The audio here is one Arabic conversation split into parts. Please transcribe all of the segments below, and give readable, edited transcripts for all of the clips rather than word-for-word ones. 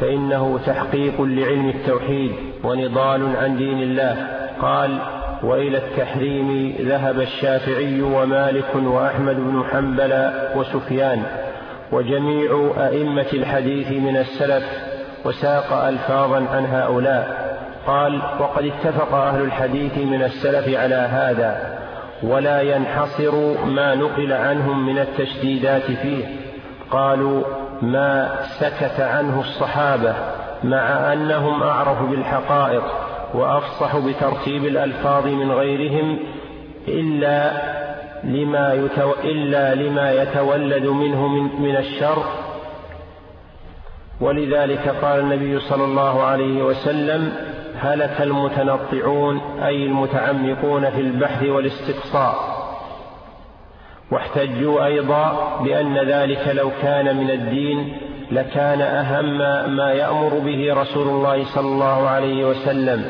فإنه تحقيق لعلم التوحيد ونضال عن دين الله. قال: وإلى التحريم ذهب الشافعي ومالك وأحمد بن حنبل وسفيان وجميع أئمة الحديث من السلف، وساق ألفاظا عن هؤلاء. قال: وقد اتفق أهل الحديث من السلف على هذا، ولا ينحصر ما نقل عنهم من التشديدات فيه. قالوا: ما سكت عنه الصحابة مع أنهم أعرف بالحقائق وأفصح بترتيب الألفاظ من غيرهم إلا لما يتولد منه من الشر. ولذلك قال النبي صلى الله عليه وسلم: هلك المتنطعون، أي المتعمقون في البحث والاستقصاء. واحتجوا أيضا بأن ذلك لو كان من الدين لكان أهم ما يأمر به رسول الله صلى الله عليه وسلم،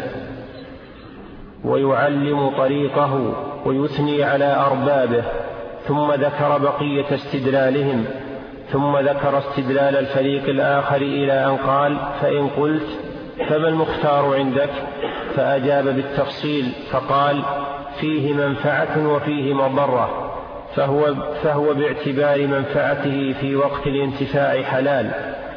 ويعلم طريقه ويثني على أربابه. ثم ذكر بقية استدلالهم، ثم ذكر استدلال الفريق الآخر إلى أن قال: فإن قلت فما المختار عندك؟ فأجاب بالتفصيل فقال: فيه منفعة وفيه مضرة، فهو باعتبار منفعته في وقت الانتفاع حلال،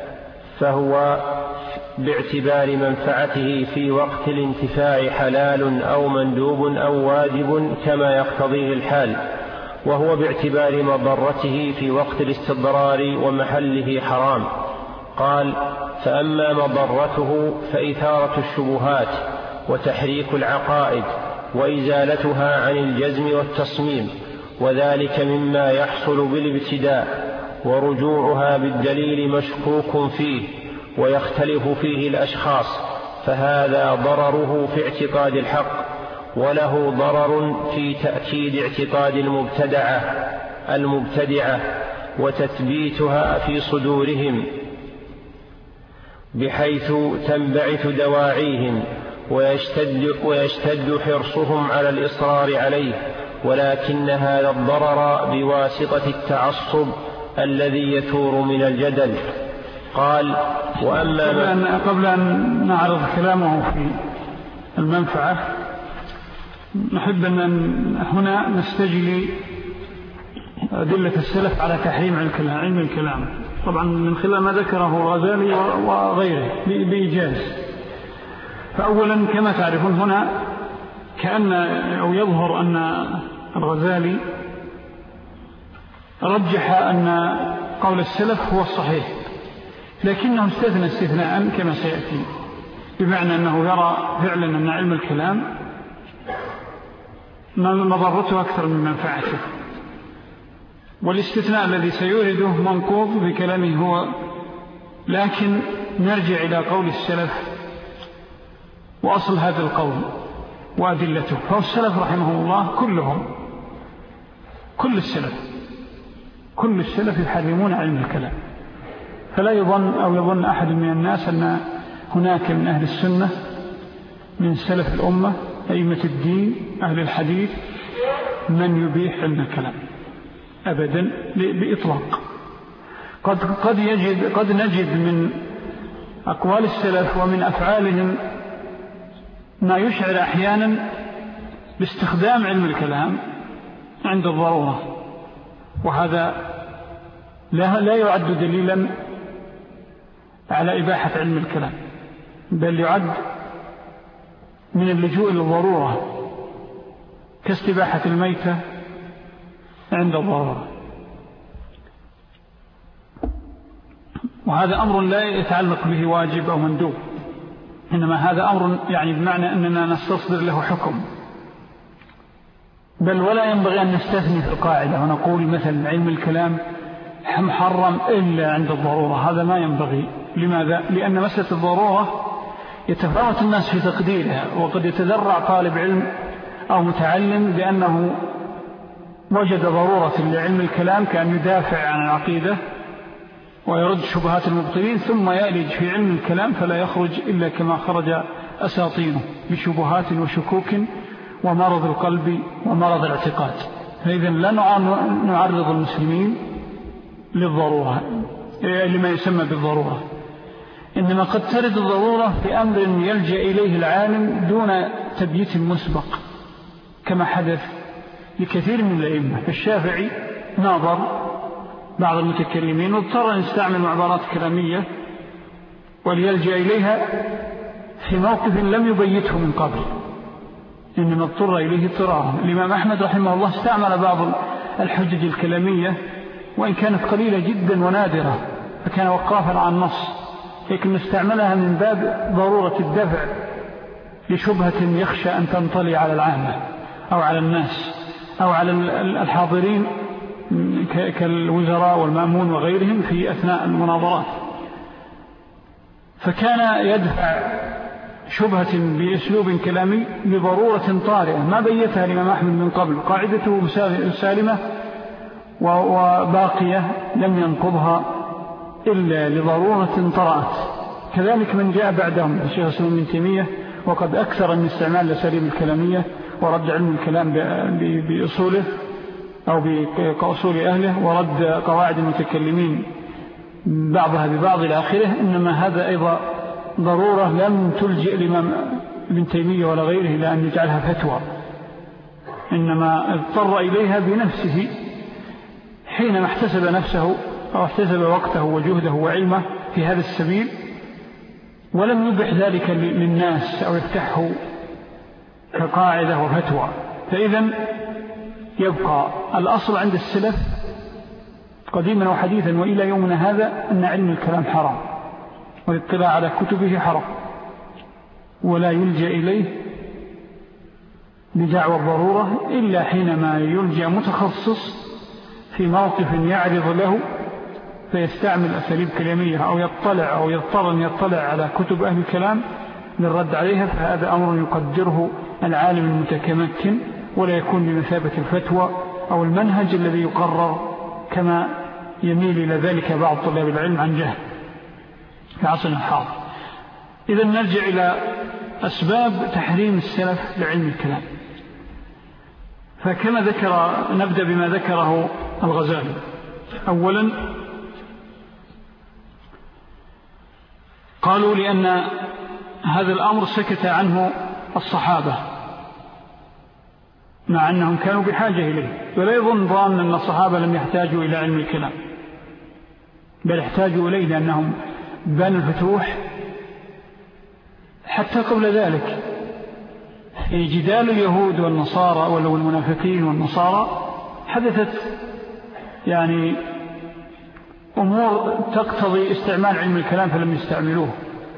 أو مندوب أو واجب كما يقتضيه الحال، وهو باعتبار مضرته في وقت الاستضرار ومحله حرام. قال: فأما مضرته فإثارة الشبهات وتحريك العقائد وإزالتها عن الجزم والتصميم، وذلك مما يحصل بالابتداء، ورجوعها بالدليل مشكوك فيه ويختلف فيه الأشخاص، فهذا ضرره في اعتقاد الحق، وله ضرر في تأكيد اعتقاد المبتدعة وتثبيتها في صدورهم، بحيث تنبعث دواعيهم ويشتد حرصهم على الإصرار عليه، ولكن هذا الضرر بواسطة التعصب الذي يثور من الجدل. قال: وأما قبل أن نعرض كلامه في المنفعة، نحب أن هنا نستجلي أدلة السلف على تحريم علم الكلام، طبعا من خلال ما ذكره الغزالي وغيره بإيجاز. فأولا كما تعرفون هنا أو يظهر أن الغزالي رجح أن قول السلف هو الصحيح، لكنه استثنى استثناء كما سيأتي، بمعنى أنه يرى فعلا أن علم الكلام مضرته أكثر من منفعته، والاستثناء الذي سيورده منقوض بكلامه هو. لكن نرجع إلى قول السلف وأصل هذا القول وأدلته. فالسلف رحمهم الله كل السلف يحرمون علم الكلام، فلا يظن أحد من الناس أن هناك من أهل السنة من سلف الأمة أئمة الدين أهل الحديث من يبيح علم الكلام أبدا بإطلاق. قد نجد من أقوال السلف ومن أفعالهم ما يشعر أحيانا باستخدام علم الكلام عند الضرورة، وهذا لا يعد دليلا على إباحة علم الكلام، بل يعد من اللجوء للضرورة كاستباحة الميتة عند الضرورة. وهذا أمر لا يتعلق به واجب أو مندوب، إنما هذا أمر يعني بمعنى أننا نستصدر له حكم، بل ولا ينبغي أن نستثني في القاعدة ونقول مثلا علم الكلام محرم إلا عند الضرورة، هذا ما ينبغي. لماذا؟ لأن مسألة الضرورة يتفاوت الناس في تقديرها، وقد يتذرع طالب علم أو متعلم بأنه وجد ضرورة لعلم الكلام كأن يدافع عن العقيدة ويرد شبهات المبطلين، ثم يألج في علم الكلام فلا يخرج إلا كما خرج أساطينه بشبهات وشكوك ومرض القلب ومرض الاعتقاد. فإذا لا نعرض المسلمين للضرورة لما يسمى بالضرورة، إنما قد ترد الضرورة في أمر يلجأ إليه العالم دون تبييت مسبق، كما حدث لكثير من الأئمة. فالشافعي ناظر بعض المتكلمين واضطر أن يستعمل عبارات كلامية وليلجأ إليها في موقف لم يبيته من قبل، إنما اضطر إليه اضطرارا. الإمام أحمد رحمه الله استعمل بعض الحجج الكلامية وإن كانت قليلة جدا ونادرة، فكان وقافا عن النص، لكن استعملها من باب ضرورة الدفع لشبهة يخشى أن تنطلي على العامة أو على الناس أو على الحاضرين كالوزراء والمأمون وغيرهم في أثناء المناظرات. فكان يدفع شبهة بأسلوب كلامي بضرورة طارئة ما بيتها الإمام أحمد من قبل، قاعدته سالمة وباقية لم ينقضها إلا لضرورة طرأت. كذلك من جاء بعدهم الشيخ الإسلام ابن تيمية، وقد أكثر من استعمال الأساليب الكلامية ورد علم الكلام بأصوله أو بأصول أهله، ورد قواعد المتكلمين بعضها ببعض إلى آخره. إنما هذا أيضا ضرورة لم تلجئ الإمام ابن تيمية ولا غيره إلى أن يجعلها فتوى، إنما اضطر إليها بنفسه حينما احتسب نفسه أو احتسب وقته وجهده وعلمه في هذا السبيل، ولم يبح ذلك للناس أو يفتحه كقاعدة وفتوى. فإذن يبقى الأصل عند السلف قديما وحديثا وإلى يومنا هذا أن علم الكلام حرام، والاطلاع على كتبه حرام، ولا يلجأ إليه بدعوى الضرورة إلا حينما يلجأ متخصص في موقف يعرض له فيستعمل أساليب كلامية أو يطلع أو يضطر أن يطلع على كتب أهل الكلام للرد عليها، فهذا أمر يقدره العالم المتمكن ولا يكون بمثابة الفتوى أو المنهج الذي يقرر كما يميل إلى ذلك بعض طلاب العلم عن جهل في عصرنا الحاضر. إذا نرجع إلى أسباب تحريم السلف لعلم الكلام. فكما نبدأ بما ذكره الغزالي. أولا قالوا لأن هذا الأمر سكت عنه الصحابة مع أنهم كانوا بحاجة إليه، ولا يظن ظان أن الصحابة لم يحتاجوا إلى علم الكلام، بل احتاجوا إليه لأنهم بنوا الفتوح حتى قبل ذلك. في جدال اليهود والنصارى ولو المنافقين والنصارى حدثت يعني أمور تقتضي استعمال علم الكلام فلم يستعملوه،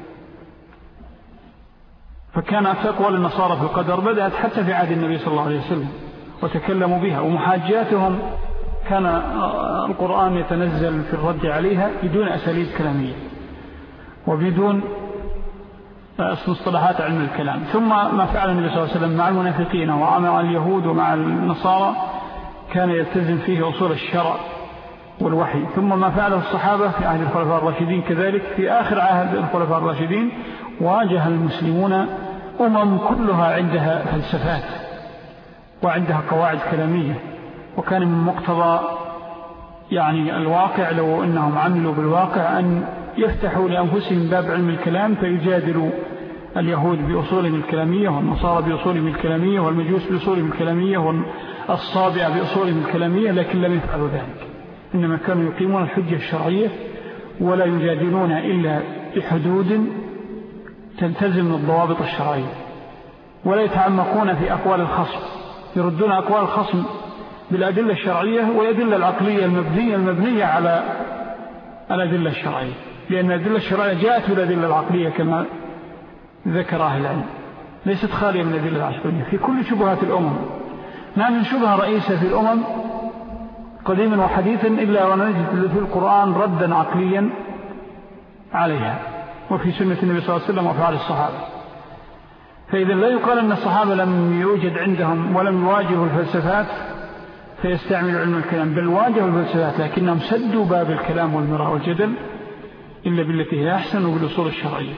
فكان أقوال النصارى في القدر بدأت حتى في عهد النبي صلى الله عليه وسلم وتكلموا بها، ومحاجاتهم كان القرآن يتنزل في الرد عليها بدون أساليب كلامية وبدون مصطلحات علم الكلام. ثم ما فعل النبي صلى الله عليه وسلم مع المنافقين ومع اليهود ومع النصارى كان يلتزم فيه أصول الشرع والوحي. ثم ما فعله الصحابة في عهد الخلفاء الراشدين كذلك. في آخر عهد الخلفاء الراشدين واجه المسلمون كلها عندها فلسفات وعندها قواعد كلامية، وكان من مقتضى يعني الواقع لو أنهم عملوا بالواقع أن يفتحوا لأنفسهم باب علم الكلام فيجادلوا اليهود بأصولهم الكلامية والنصارى بأصولهم الكلامية والمجوس بأصولهم الكلامية والصابئة بأصولهم الكلامية، لكن لم يفعلوا ذلك. إنما كانوا يقيمون الحجة الشرعية ولا يجادلون إلا بحدود تلتزم الضوابط الشرعية، ولا يتعمقون في أقوال الخصم، يردون أقوال الخصم بالأدلة الشرعية والأدلة العقلية المبنية على الأدلة الشرعية، لأن الأدلة الشرعية جاءت بالأدلة العقلية كما ذكر أهل العلم، ليست خالية من الأدلة العقلية في كل شبهات الأمم. ما من شبهة رئيسة في الأمم قديما وحديثا إلا ونجد في القرآن ردا عقليا عليها، وفي سنة النبي صلى الله عليه وسلم وفعل الصحابة. فإذا لا يقال أن الصحابة لم يوجد عندهم ولم يواجهوا الفلسفات فيستعملوا علم الكلام، بل واجهوا الفلسفات لكنهم سدوا باب الكلام والمراء والجدل إلا بالتي هي أحسن وبالأصول الشرعية.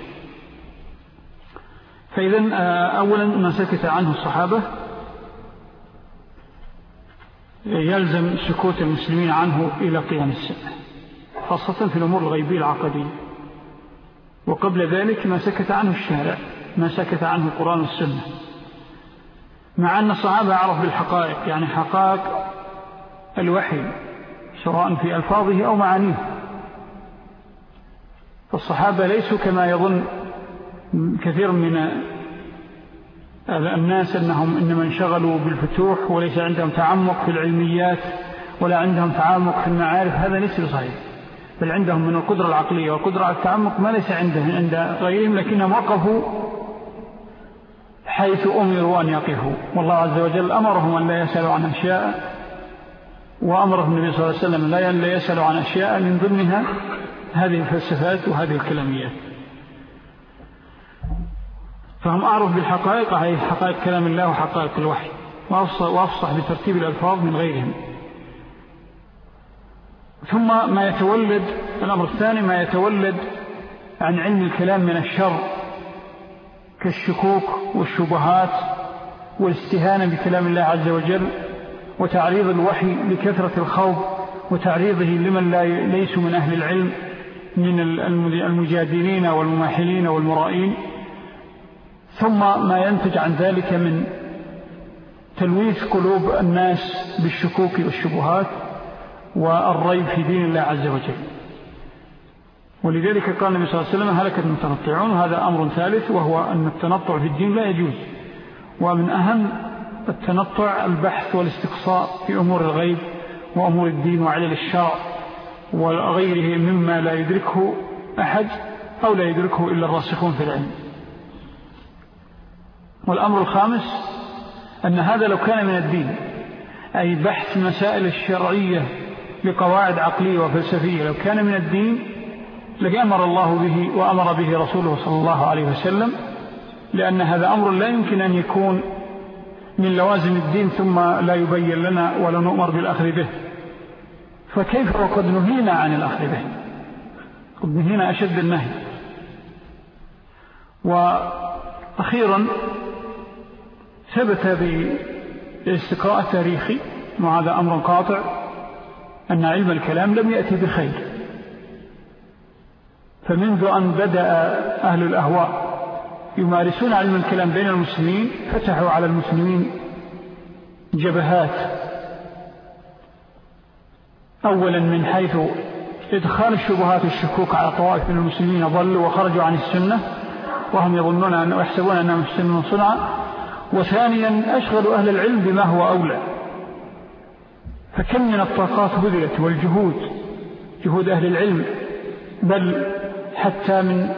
فإذا أولا ما سكت عنه الصحابة يلزم سكوت المسلمين عنه إلى قيام الساعة، خاصة في الأمور الغيبية العقدية. وقبل ذلك ما سكت عنه الشارع، ما سكت عنه القرآن والسنة، مع أن الصحابة عرف بالحقائق، يعني حقائق الوحي سواء في ألفاظه أو معانيه. فالصحابة ليسوا كما يظن كثير من الناس أنهم إنما انشغلوا بالفتوح وليس عندهم تعمق في العلميات ولا عندهم تعمق في المعارف. هذا ليس صحيح، بل عندهم من القدرة العقلية والقدرة على التعمق ما ليس عند غيرهم، لكنهم وقفوا حيث أمروا أن يقفوا. والله عز وجل أمرهم أن لا يسألوا عن أشياء، وأمره النبي صلى الله عليه وسلم لا يسألوا عن أشياء من ضمنها هذه الفلسفات وهذه الكلاميات. فهم أعرف بالحقائق، هي حقائق كلام الله وحقائق الوحي، وأفصح بترتيب الألفاظ من غيرهم. ثم ما يتولد، الأمر الثاني ما يتولد عن علم الكلام من الشر كالشكوك والشبهات والاستهانة بكلام الله عز وجل، وتعريض الوحي لكثرة الخوض وتعريضه لمن ليسوا من أهل العلم من المجادلين والمماحلين والمرائين. ثم ما ينتج عن ذلك من تلويث قلوب الناس بالشكوك والشبهات والريب في دين الله عز وجل. ولذلك قال النبي صلى الله عليه وسلم هلكت المتنطعون. وهذا أمر ثالث، وهو أن التنطع في الدين لا يجوز. ومن أهم التنطع البحث والاستقصاء في أمور الغيب وأمور الدين وعلل الشرع وغيره مما لا يدركه أحد أو لا يدركه إلا الراسخون في العلم. والأمر الخامس أن هذا لو كان من الدين، أي بحث مسائل الشرعية لقواعد عقلية وفلسفية، لو كان من الدين لأمر الله به وأمر به رسوله صلى الله عليه وسلم، لأن هذا أمر لا يمكن أن يكون من لوازم الدين ثم لا يبين لنا ولا نؤمر بالأخذ به. فكيف وقد نهينا عن الأخذ به، قد نهينا أشد النهي. وأخيرا ثبت بالاستقراء التاريخي، وهذا أمر قاطع، أن علم الكلام لم يأتي بخير. فمنذ أن بدأ أهل الأهواء يمارسون علم الكلام بين المسلمين فتحوا على المسلمين جبهات، أولا من حيث إدخال الشبهات الشكوك على طوائف من المسلمين ضلوا وخرجوا عن السنة وهم يظنون أن يحسبون أنهم مسلمون صنعا، وثانيا أشغلوا أهل العلم بما هو أولى. فكم من الطاقات بذلت والجهود، جهود أهل العلم، بل حتى من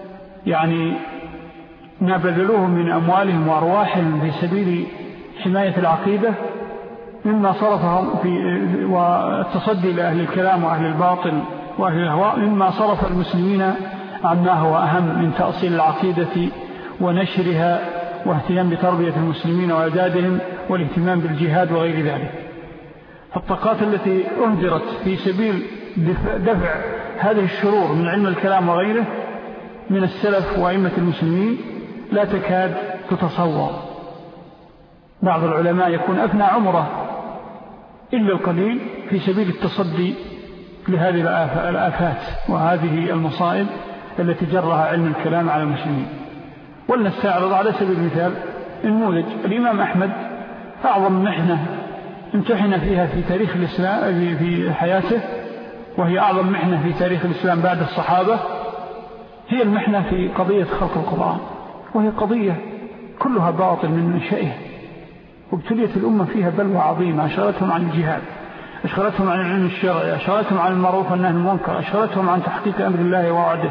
ما بذلوهم من أموالهم وأرواحهم في سبيل حماية العقيدة، مما صرفهم في والتصدي لأهل الكلام وأهل الباطل وأهل الهواء، مما صرف المسلمين عما هو أهم من تأصيل العقيدة ونشرها واهتمام بتربية المسلمين وأعدادهم والاهتمام بالجهاد وغير ذلك. فالطاقات التي أهدرت في سبيل دفع هذه الشرور من علم الكلام وغيره من السلف وأئمة المسلمين لا تكاد تتصور. بعض العلماء يكون أفنى عمره إلا القليل في سبيل التصدي لهذه الآفات وهذه المصائب التي جرها علم الكلام على المسلمين. ولنستعرض على سبيل المثال النموذج. الإمام أحمد أعظم محنة امتحن فيها في تاريخ الإسلام في حياته، وهي أعظم محنة في تاريخ الإسلام بعد الصحابة، هي المحنة في قضية خلق القرآن، وهي قضية كلها باطل من منشئه، وابتليت الأمة فيها بلوى عظيمة أشغلتهم عن الجهاد، أشغلتهم عن العلم الشرعي، أشغلتهم عن المعروف والنهي عن المنكر، أشغلتهم عن تحقيق أمر الله ووعده،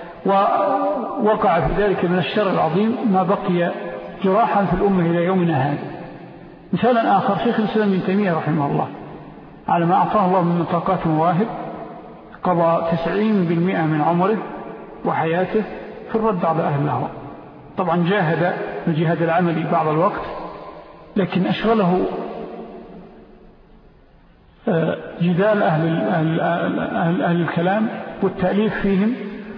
ووقع في ذلك من الشر العظيم ما بقي جراحا في الأمة إلى يومنا هذا. مثالا آخر، شيخ الإسلام ابن تيمية رحمه الله على ما أعطاه الله من طاقات ومواهب قضى 90% من عمره وحياته في الرد على أهل الهوى. طبعا جاهد الجهاد العملي بعض الوقت، لكن أشغله جدال أهل الكلام والتأليف فيهم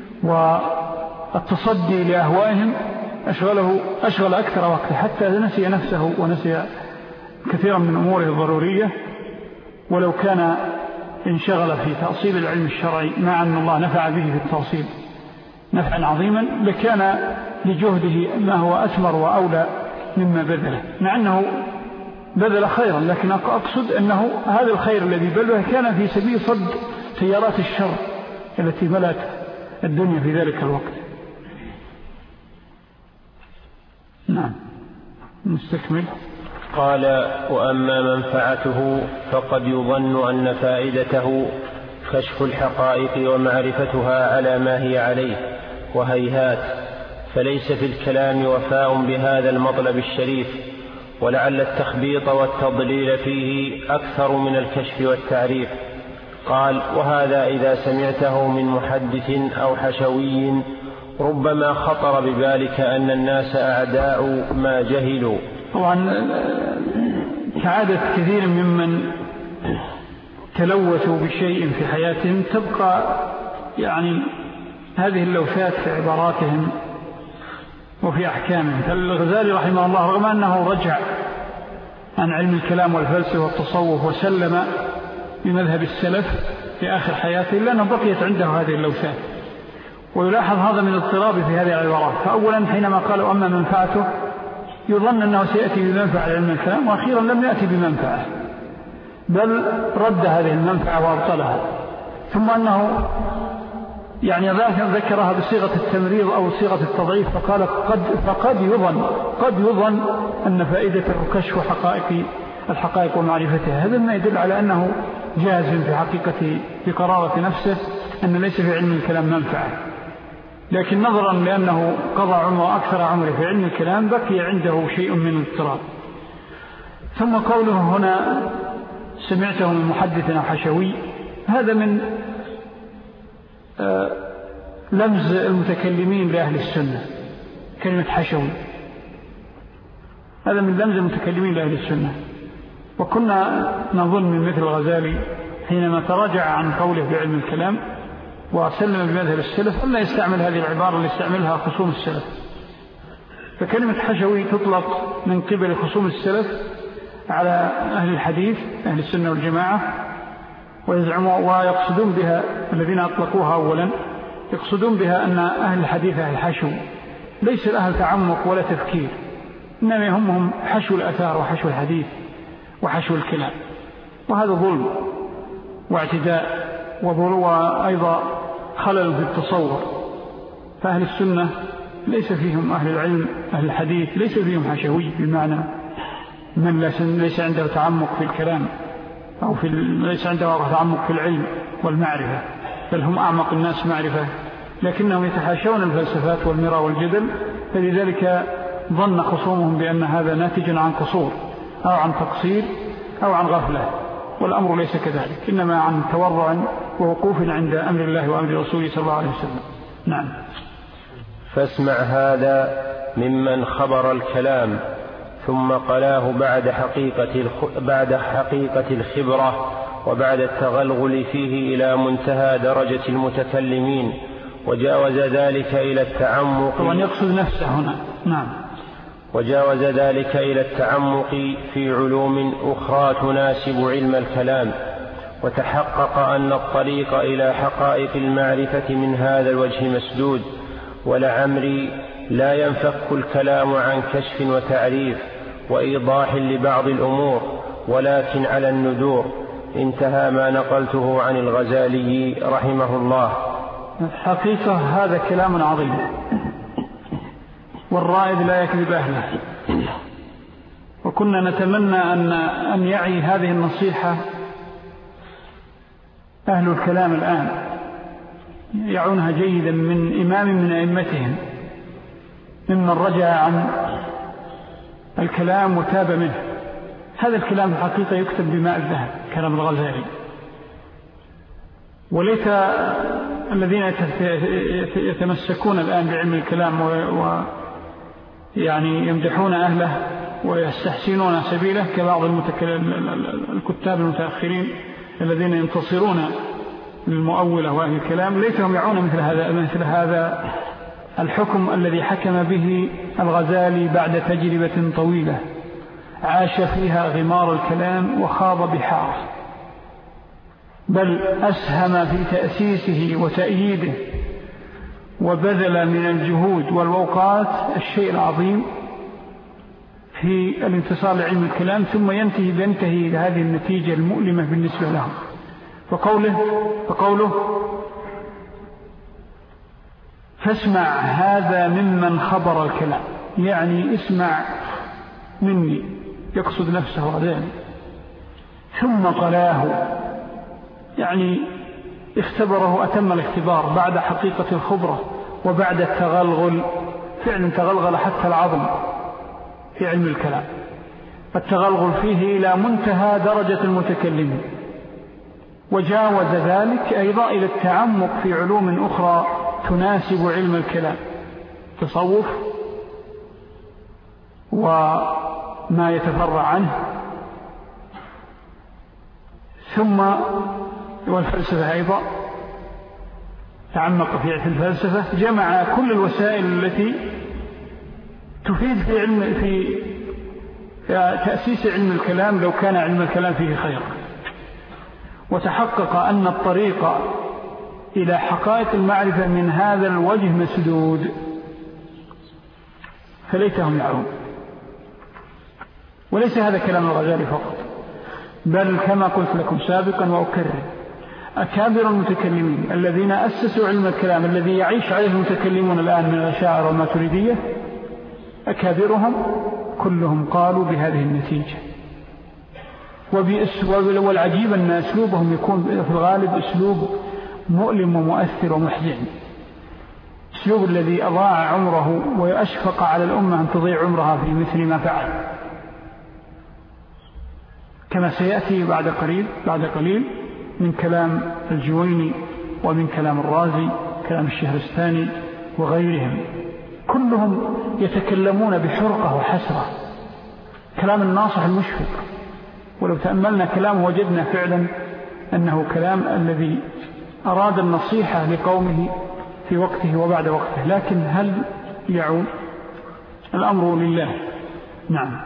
والتصدي لأهوائهم، أشغل أكثر وقت، حتى نسي نفسه ونسي كثيرا من أموره الضرورية. ولو كان انشغل في تأصيل العلم الشرعي، مع أن الله نفع به في التأصيل، نفعا عظيما لكان لجهده ما هو أثمر وأولى مما بذله، مع أنه بذل خيرا، لكن أقصد أنه هذا الخير الذي بذله كان في سبيل صد تيارات الشر التي ملأت الدنيا في ذلك الوقت. نعم نستكمل. قال: وأما منفعته فقد يظن أن فائدته كشف الحقائق ومعرفتها على ما هي عليه، وهيهات، فليس في الكلام وفاء بهذا المطلب الشريف، ولعل التخبيط والتضليل فيه أكثر من الكشف والتعريف. قال: وهذا إذا سمعته من محدث أو حشوي ربما خطر ببالك أن الناس أعداء ما جهلوا. طبعا كعادة كثير ممن تلوثوا بشيء في حياتهم تبقى يعني هذه اللوثات في عباراتهم وفي أحكامهم. فالغزالي رحمه الله رغم أنه رجع عن علم الكلام والفلسفة والتصوف وسلم بمذهب السلف في آخر حياته، إلا أنه بقيت عنده هذه اللوثات، ويلاحظ هذا من اضطراب في هذه العبارات. فأولا حينما قالوا أما منفعته يظن أنه سيأتي بمنفعة علم الكلام، وأخيرا لم يأتي بمنفعة، بل رد هذه المنفعة وأبطلها. ثم أنه يعني ذكرها بصيغة التمريض أو صيغة التضعيف، فقال قد يظن أن فائدته كشف الحقائق ومعرفتها. هذا ما يدل على أنه جازم في قرارة نفسه أن ليس في علم الكلام منفعة، لكن نظرا لأنه قضى عمره أكثر عمره في علم الكلام بقي عنده شيء من الاضطراب. ثم قوله هنا سمعته من محدث أو حشوي، هذا من لمز المتكلمين لأهل السنة. كلمة حشوي هذا من لمز المتكلمين لأهل السنة. وكنا نظن من مثل الغزالي حينما تراجع عن قوله بعلم الكلام وسلم بمذهب السلف ألا يستعمل هذه العبارة اللي يستعملها خصوم السلف. فكلمة حشوي تطلق من قبل خصوم السلف على أهل الحديث أهل السنة والجماعة، ويقصدون بها الذين أطلقوها أولا يقصدون بها أن أهل الحديث أهل حشو، ليس الأهل تعمق ولا تفكير، إنما يهمهم حشو الأثار وحشو الحديث وحشو الكلام، وهذا ظلم واعتداء وأيضا خلل في التصور. فأهل السنة ليس فيهم أهل العلم أهل الحديث ليس فيهم حشوي، بمعنى من ليس عنده تعمق في الكلام أو ليس عنده تعمق في العلم والمعرفة، بل هم أعمق الناس معرفة، لكنهم يتحاشون الفلسفات والمراء والجدل. فلذلك ظن خصومهم بأن هذا ناتج عن قصور أو عن تقصير أو عن غفلة، والأمر ليس كذلك، إنما عن تورع ووقوف عند أمر الله وأمر رسوله صلى الله عليه وسلم. نعم. فاسمع هذا ممن خبر الكلام ثم قلاه بعد حقيقة الخبرة وبعد التغلغل فيه إلى منتهى درجة المتكلمين، وجاوز ذلك إلى التعمق. طبعا يقصد نفسه هنا. نعم. وجاوز ذلك إلى التعمق في علوم أخرى تناسب علم الكلام، وتحقق أن الطريق إلى حقائق المعرفة من هذا الوجه مسدود، ولعمري لا ينفك الكلام عن كشف وتعريف وإيضاح لبعض الأمور، ولكن على الندور. انتهى ما نقلته عن الغزالي رحمه الله. حقيقة هذا كلام عظيم، والرائد لا يكذب أهله، وكنا نتمنى أن يعي هذه النصيحة أهل الكلام الآن، يعونها جيدا من إمام من أئمتهم ممن رجع عن الكلام وتاب منه. هذا الكلام الحقيقة يكتب بماء الذهب، كلام الغزالي. وليس الذين يتمسكون الآن بعلم الكلام يعني يمدحون أهله ويستحسنون سبيله كبعض الكتاب المتأخرين الذين ينتصرون للمؤولة وأهل الكلام، ليتهم يعون مثل هذا الحكم الذي حكم به الغزالي بعد تجربة طويلة عاش فيها غمار الكلام وخاض بحار، بل أسهم في تأسيسه وتأييده وبذل من الجهود والأوقات الشيء العظيم في الانتصار لعلم الكلام، ثم ينتهي إلى هذه النتيجة المؤلمة بالنسبة لهم. فقوله فاسمع هذا ممن خبر الكلام، يعني اسمع مني، يقصد نفسه هذين. ثم قلاه، يعني اختبره أتم الاختبار بعد حقيقة الخبرة وبعد التغلغل، فعلا تغلغل حتى العظم في علم الكلام، التغلغل فيه إلى منتهى درجة المتكلمين، وجاوز ذلك أيضا إلى التعمق في علوم أخرى تناسب علم الكلام، تصوف وما يتفرع عنه، ثم والفلسفة أيضا تعمق في الفلسفة، جمع كل الوسائل التي تفيد في تأسيس علم الكلام لو كان علم الكلام فيه خير، وتحقق أن الطريق إلى حقائق المعرفة من هذا الوجه مسدود، فليتهم يعلمون. وليس هذا كلام الغزالي فقط، بل كما قلت لكم سابقا وأكرر، أكابر المتكلمين الذين أسسوا علم الكلام الذي يعيش عليه المتكلمون الآن من الأشاعرة والماتريدية، أكابرهم كلهم قالوا بهذه النتيجة. والعجيب أن أسلوبهم يكون في الغالب أسلوب مؤلم ومؤثر ومحزن، أسلوب الذي أضاع عمره ويشفق على الأمة أن تضيع عمرها في مثل ما فعل، كما سيأتي بعد قليل من كلام الجويني ومن كلام الرازي، كلام الشهرستاني وغيرهم، كلهم يتكلمون بحرقة وحسرة، كلام الناصح المشفق. ولو تأملنا كلامه وجدنا فعلا أنه كلام الذي أراد النصيحة لقومه في وقته وبعد وقته، لكن هل يعود؟ الأمر لله. نعم.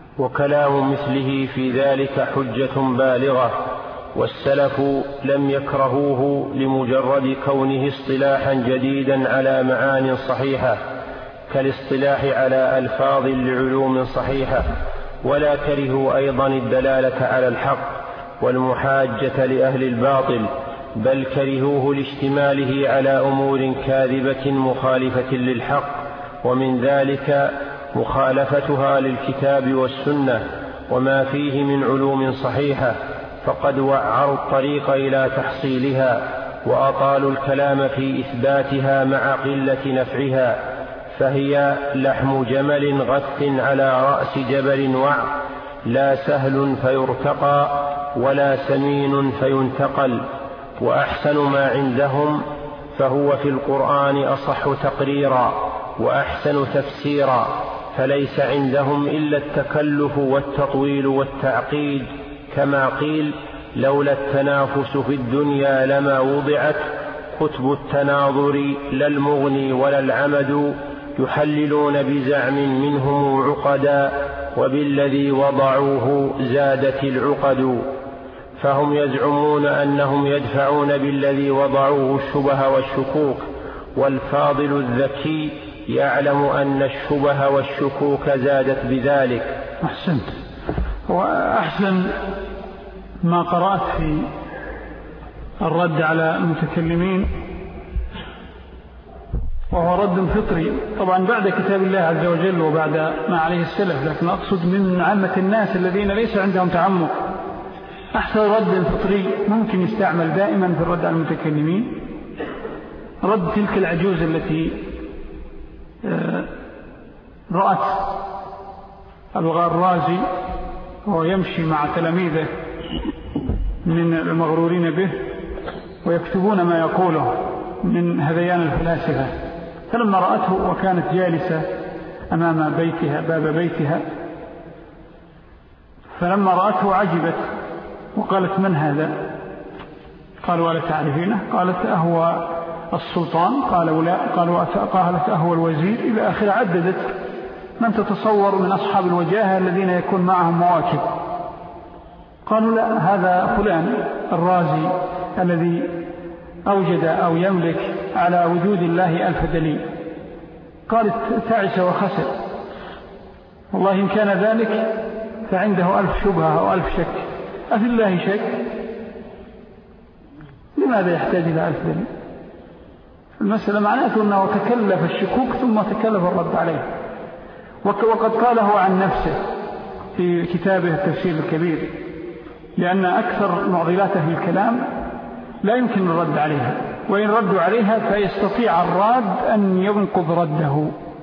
وكلام مثله في ذلك حجة بالغة، والسلف لم يكرهوه لمجرد كونه اصطلاحا جديدا على معان صحيحة كالاصطلاح على ألفاظ لعلوم صحيحة، ولا كرهوا أيضا الدلالة على الحق والمحاجة لأهل الباطل، بل كرهوه لاشتماله على أمور كاذبة مخالفة للحق، ومن ذلك مخالفتها للكتاب والسنة وما فيه من علوم صحيحة، فقد وعروا الطريق إلى تحصيلها وأطالوا الكلام في إثباتها مع قلة نفعها، فهي لحم جمل غث على رأس جبل وعر، لا سهل فيرتقى ولا سمين فينتقل. وأحسن ما عندهم فهو في القرآن أصح تقريرا وأحسن تفسيرا، فليس عندهم إلا التكلف والتطويل والتعقيد، كما قيل: لولا التنافس في الدنيا لما وضعت كتب التناظر لا المغني ولا العمد، يحللون بزعم منهم عقدا وبالذي وضعوه زادت العقد. فهم يزعمون أنهم يدفعون بالذي وضعوه الشبه والشكوك، والفاضل الذكي يعلم أن الشبه والشكوك زادت بذلك. أحسنت. وأحسن ما قرأت في الرد على المتكلمين، وهو رد فطري طبعا بعد كتاب الله عز وجل وبعد ما عليه السلف، لكن أقصد من عامة الناس الذين ليس عندهم تعمق. أحسن رد فطري ممكن يستعمل دائما في الرد على المتكلمين رد تلك العجوز التي رأت الغرازي وهو يمشي مع تلاميذه من المغرورين به ويكتبون ما يقوله من هذيان الفلاسفة، فلما رأته وكانت جالسة أمام بيتها باب بيتها، فلما رأته عجبت وقالت: من هذا؟ قالوا: ألا تعرفينه؟ قالت: أهو السلطان؟ قالوا: لا. قالت: أهو الوزير؟ إلى آخر. عددت من تتصور من أصحاب الوجاهة الذين يكون معهم مواكب. قالوا: لا، هذا فلان الرازي الذي أوجد أو يملك على وجود الله 1000 دليل، قال تعس وخسر. والله إن كان ذلك فعنده 1000 شبهة أو 1000 شك. أفي الله شك؟ لماذا يحتاج إلى 1000 دليل؟ المسألة معناته أنه تكلف الشكوك ثم تكلف الرد عليه. وقد قاله عن نفسه في كتابه التفسير الكبير، لأن أكثر معضلاته في الكلام لا يمكن الرد عليها، وإن ردوا عليها فيستطيع الراد أن ينقض رده.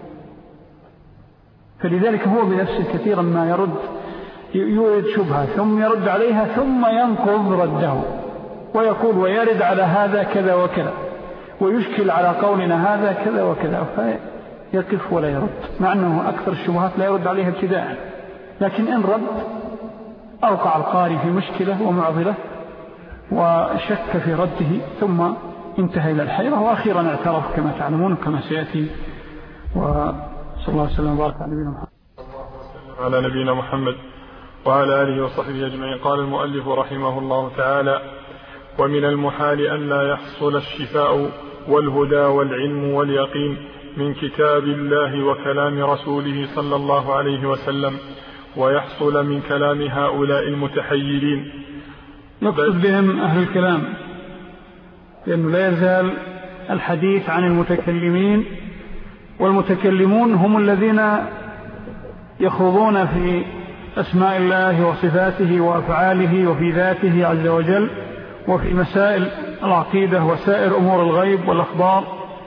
فلذلك هو بنفسه كثيرا ما يورد شبهة ثم يرد عليها ثم ينقض رده، ويقول ويرد على هذا كذا وكذا، ويشكل على قولنا هذا كذا وكذا، فيقف ولا يرد، مع أنه أكثر الشبهات لا يرد عليها ابتداء، لكن إن رد أوقع القارئ في مشكلة ومعضلة وشك في رده، ثم انتهى إلى الحيرة، وأخيرا اعترف كما تعلمون كما سيأتي. وصلى الله وسلم وبارك على نبينا محمد. على نبينا محمد وعلى آله وصحبه أجمعين. قال المؤلف رحمه الله تعالى: ومن المحال أن لا يحصل الشفاء والهدى والعلم واليقين من كتاب الله وكلام رسوله صلى الله عليه وسلم، ويحصل من كلام هؤلاء المتحيرين. نقصد بهم أهل الكلام، لأنه لا يزال الحديث عن المتكلمين، والمتكلمون هم الذين يخوضون في أسماء الله وصفاته وأفعاله وفي ذاته عز وجل، وفي مسائل العقيدة وسائر أمور الغيب والأخبار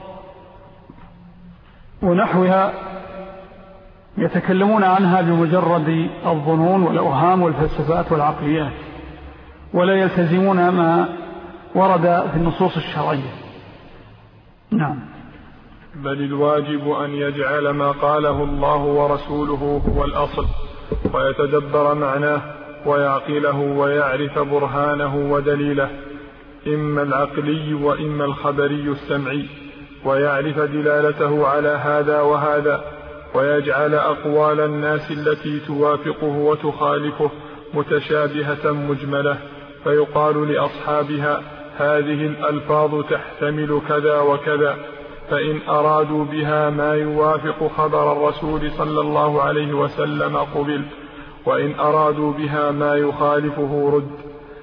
ونحوها، يتكلمون عنها بمجرد الظنون والأوهام والفلسفات والعقليات، ولا يلتزمون ما ورد في النصوص الشرعية. نعم. بل الواجب أن يجعل ما قاله الله ورسوله هو الأصل، ويتدبر معناه ويعقله ويعرف برهانه ودليله، إما العقلي وإما الخبري السمعي، ويعرف دلالته على هذا وهذا، ويجعل أقوال الناس التي توافقه وتخالفه متشابهة مجملة، فيقال لأصحابها: هذه الألفاظ تحتمل كذا وكذا، فإن أرادوا بها ما يوافق خبر الرسول صلى الله عليه وسلم قبل، وإن أرادوا بها ما يخالفه رد.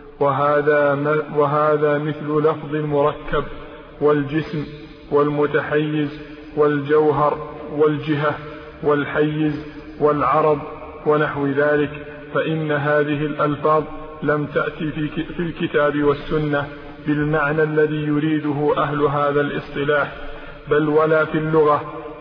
وهذا مثل لفظ المركب والجسم والمتحيز والجوهر والجهة والحيز والعرض ونحو ذلك، فإن هذه الألفاظ لم تأتي في الكتاب والسنة بالمعنى الذي يريده أهل هذا الاصطلاح، بل ولا في اللغة،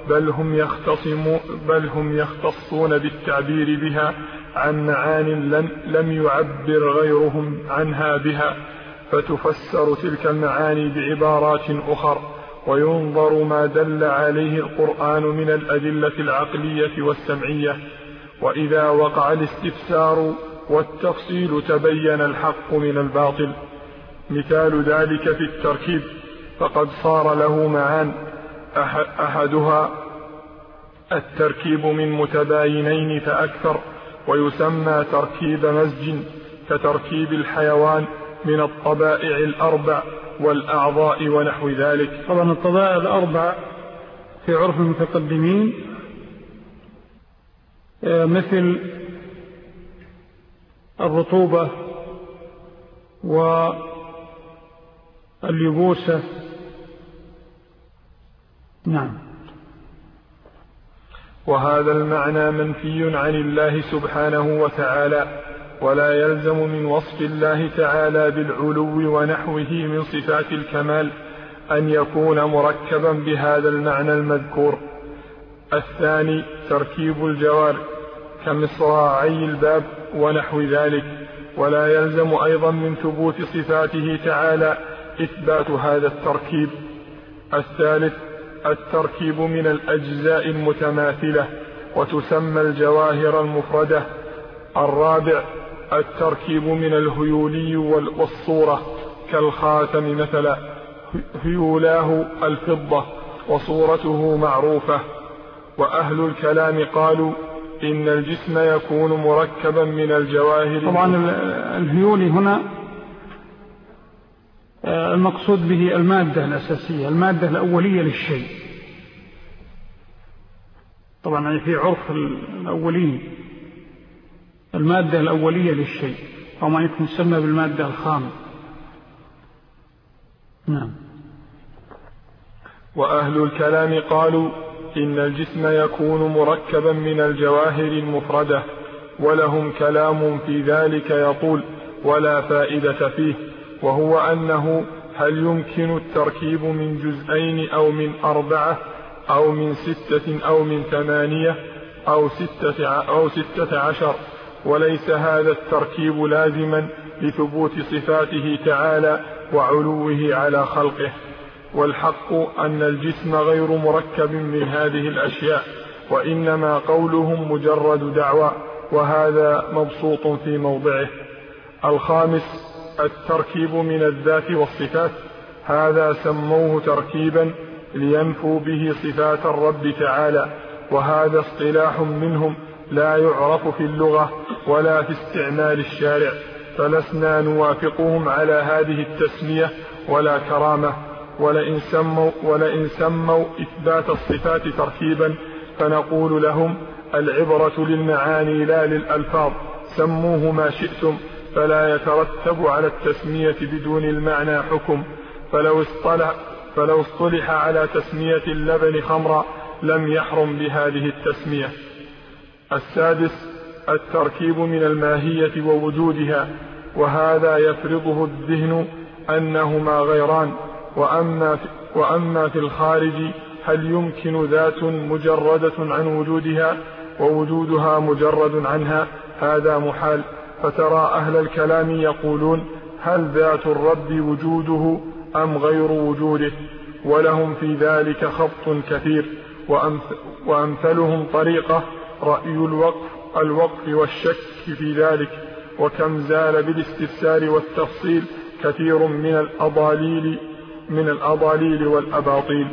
بل هم يختصون بالتعبير بها عن معان لم يعبر غيرهم عنها بها، فتفسر تلك المعاني بعبارات أخر، وينظر ما دل عليه القرآن من الأدلة العقلية والسمعية، وإذا وقع الاستفسار والتفصيل تبين الحق من الباطل. مثال ذلك في التركيب، فقد صار له معان، أحدها التركيب من متباينين فأكثر، ويسمى تركيب مزج، كتركيب الحيوان من الطبائع الأربع والأعضاء ونحو ذلك. طبعا الطبائع الأربع في عرف المتقدمين مثل الرطوبة واليبوسة. نعم. وهذا المعنى منفي عن الله سبحانه وتعالى، ولا يلزم من وصف الله تعالى بالعلو ونحوه من صفات الكمال أن يكون مركبا بهذا المعنى المذكور. الثاني تركيب الجوار كمصراعي الباب ونحو ذلك، ولا يلزم أيضا من ثبوت صفاته تعالى إثبات هذا التركيب. الثالث التركيب من الأجزاء المتماثلة، وتسمى الجواهر المفردة. الرابع التركيب من الهيولي والصورة، كالخاتم مثلا، هيولاه الفضة وصورته معروفة. وأهل الكلام قالوا إن الجسم يكون مركبا من الجواهر. طبعا الهيولي هنا المقصود به المادة الأساسية، المادة الأولية للشيء. طبعا في عرف الأولين المادة الأولية للشيء، أو ما يكون يسمى بالمادة الخام. نعم. وأهل الكلام قالوا إن الجسم يكون مركبا من الجواهر المفردة، ولهم كلام في ذلك يطول ولا فائدة فيه، وهو أنه هل يمكن التركيب من جزئين أو من 4 أو من 6 أو من 8 أو 16، وليس هذا التركيب لازما لثبوت صفاته تعالى وعلوه على خلقه. والحق أن الجسم غير مركب من هذه الأشياء، وإنما قولهم مجرد دعوى، وهذا مبسوط في موضعه. الخامس التركيب من الذات والصفات، هذا سموه تركيبا لينفوا به صفات الرب تعالى، وهذا اصطلاح منهم لا يعرف في اللغة ولا في استعمال الشارع، فلسنا نوافقهم على هذه التسمية ولا كرامة. ولئن سموا إثبات الصفات تركيبا فنقول لهم العبرة للمعاني لا للألفاظ، سموه ما شئتم، فلا يترتب على التسمية بدون المعنى حكم. فلو اصطلح على تسمية اللبن خمرا لم يحرم بهذه التسمية. السادس التركيب من الماهية ووجودها، وهذا يفرضه الذهن أنهما غيران. وأما في الخارج هل يمكن ذات مجردة عن وجودها ووجودها مجرد عنها؟ هذا محال. فترى أهل الكلام يقولون هل ذات الرب وجوده أم غير وجوده، ولهم في ذلك خبط كثير. وأمثلهم طريقة رأي الوقف والشك في ذلك، وكم زال بالاستفسار والتفصيل كثير من الأضاليل والأباطيل.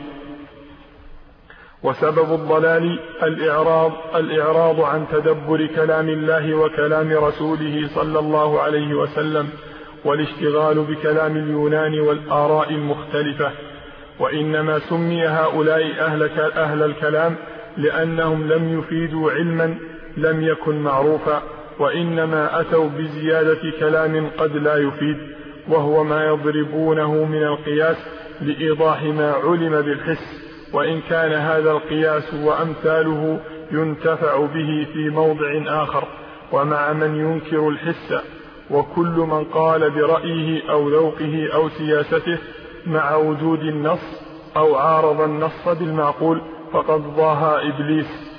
وسبب الضلال الإعراض عن تدبر كلام الله وكلام رسوله صلى الله عليه وسلم، والاشتغال بكلام اليونان والآراء المختلفة. وإنما سمي هؤلاء أهل الكلام لأنهم لم يفيدوا علما لم يكن معروفا، وإنما أتوا بزيادة كلام قد لا يفيد، وهو ما يضربونه من القياس لإيضاح ما علم بالحس، وإن كان هذا القياس وأمثاله ينتفع به في موضع آخر. ومع من ينكر الحس وكل من قال برأيه أو ذوقه أو سياسته مع وجود النص أو عارض النص بالمعقول فقد ضاهى إبليس،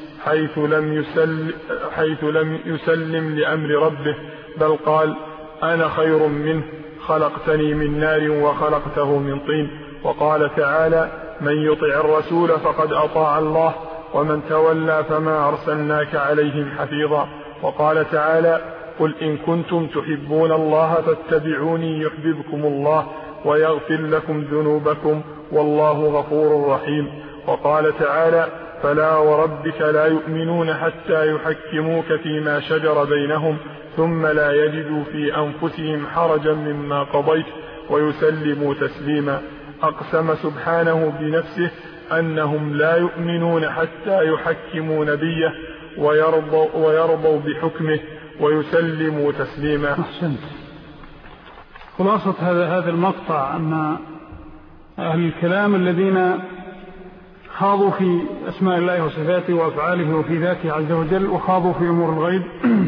حيث لم يسلم لأمر ربه، بل قال أنا خير منه، خلقتني من نار وخلقته من طين. وقال تعالى من يطع الرسول فقد أطاع الله، ومن تولى فما أرسلناك عليهم حفيظا. وقال تعالى قل إن كنتم تحبون الله فاتبعوني يحببكم الله ويغفر لكم ذنوبكم والله غفور رحيم. وقال تعالى فلا وربك لا يؤمنون حتى يحكموك فيما شجر بينهم ثم لا يجدوا في أنفسهم حرجا مما قضيت ويسلموا تسليما. أقسم سبحانه بنفسه أنهم لا يؤمنون حتى يحكموا نبيه ويرضوا بحكمه ويسلموا تسليما. أحسنت. خلاصة هذا المقطع أن أهل الكلام الذين خاضوا في أسماء الله وصفاته وأفعاله وفي ذاته عز وجل وخاضوا في أمور الغيب،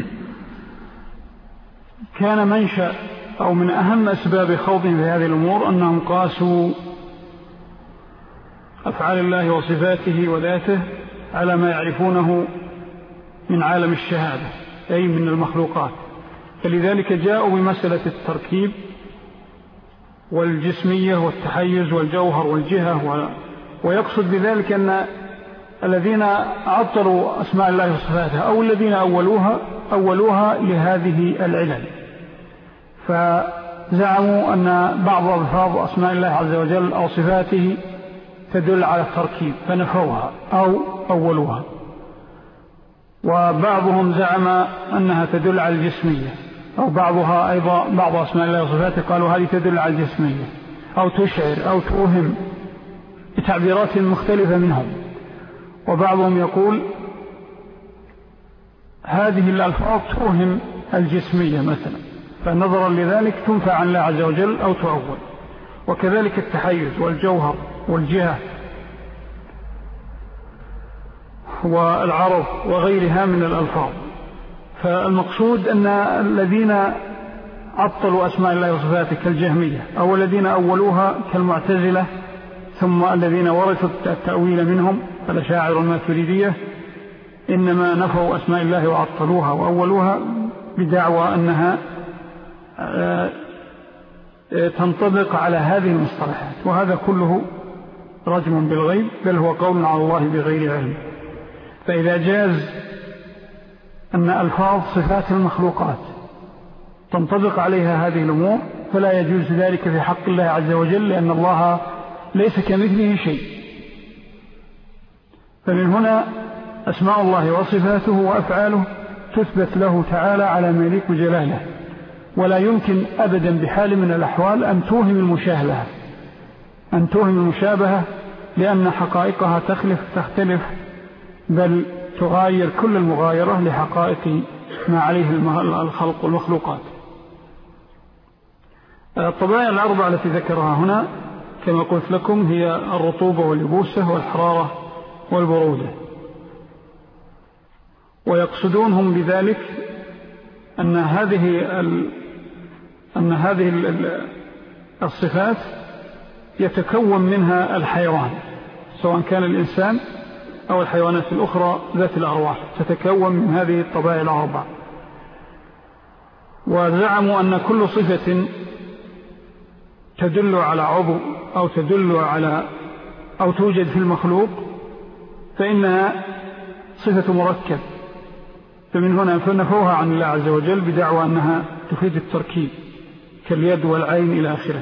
كان منشأ أو من أهم أسباب خوضهم في هذه الأمور أنهم قاسوا أفعال الله وصفاته وذاته على ما يعرفونه من عالم الشهادة أي من المخلوقات، فلذلك جاءوا بمسألة التركيب والجسمية والتحيز والجوهر والجهة، ويقصد بذلك أن الذين عطلوا أسماء الله وصفاته أو الذين أولوها لهذه العلل، فزعموا أن بعض ألفاظ أسماء الله عز وجل أو صفاته تدل على التركيب فنفوها أو أولوها، وبعضهم زعم أنها تدل على الجسمية، أو بعضها أيضا بعض أسماء الله وصفاته قالوا هذه تدل على الجسمية، أو تشعر أو توهم بتعبيرات مختلفة منهم. وبعضهم يقول هذه الألفاظ توهم الجسمية مثلا، فنظرا لذلك تنفع عن الله عز وجل أو تعول. وكذلك التحيز والجوهر والجهة والعرض وغيرها من الألفاظ. فالمقصود أن الذين عطلوا أسماء الله وصفاته كالجهمية أو الذين أولوها كالمعتزلة، ثم الذين ورثوا التأويل منهم الأشاعرة والماتريدية، إنما نفوا أسماء الله وعطلوها وأولوها بدعوى أنها تنطبق على هذه المصطلحات، وهذا كله رجم بالغيب، بل هو قول على الله بغير علم. فإذا جاز أن ألفاظ صفات المخلوقات تنطبق عليها هذه الأمور، فلا يجوز ذلك في حق الله عز وجل، لأن الله ليس كمثله شيء. فمن هنا أسماء الله وصفاته وأفعاله تثبت له تعالى على ما يليق بجلاله، ولا يمكن أبدا بحال من الأحوال أن توهم المشابهة، لأن حقائقها تختلف، بل تغاير كل المغايرة لحقائق ما عليه الخلق والمخلوقات. الطبائع الأربعة التي ذكرها هنا كما قلت لكم هي الرطوبة واليبوسة والحرارة والبرودة، ويقصدونهم بذلك أن هذه الصفات يتكون منها الحيوان، سواء كان الإنسان أو الحيوانات الأخرى ذات الأرواح، تتكون من هذه الطبائع الأربع. وزعموا أن كل صفة تدل على عضو أو تدل على أو توجد في المخلوق فإنها صفة مركب، فمن هنا فنفوها عن الله عز وجل بدعوى أنها تفيد التركيب كاليد والعين إلى آخره.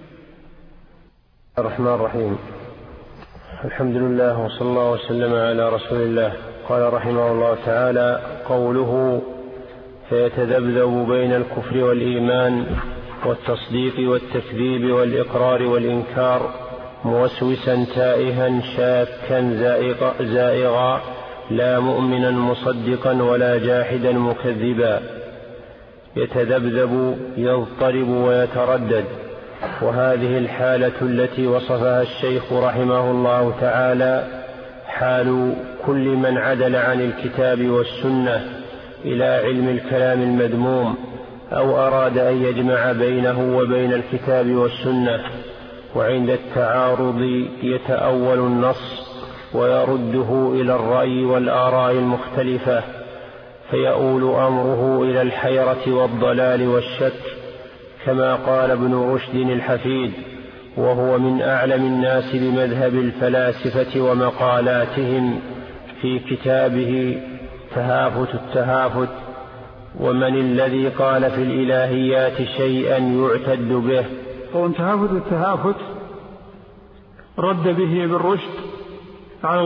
الرحمن الرحيم. الحمد لله وصلى الله وسلم على رسول الله. قال رحمه الله تعالى: قوله فيتذبذب بين الكفر والإيمان والتصديق والتكذيب والإقرار والإنكار، موسوسا تائها شاكا زائغا، لا مؤمنا مصدقا ولا جاحدا مكذبا. يتذبذب يضطرب ويتردد، وهذه الحالة التي وصفها الشيخ رحمه الله تعالى حال كل من عدل عن الكتاب والسنة إلى علم الكلام المذموم، أو أراد أن يجمع بينه وبين الكتاب والسنة، وعند التعارض يتأول النص ويرده إلى الرأي والآراء المختلفة، فيؤول أمره إلى الحيرة والضلال والشك، كما قال ابن رشد الحفيد، وهو من أعلم الناس بمذهب الفلاسفة ومقالاتهم في كتابه تهافت التهافت: ومن الذي قال في الإلهيات شيئا يعتد به. تهافت التهافت رد به ابن رشد على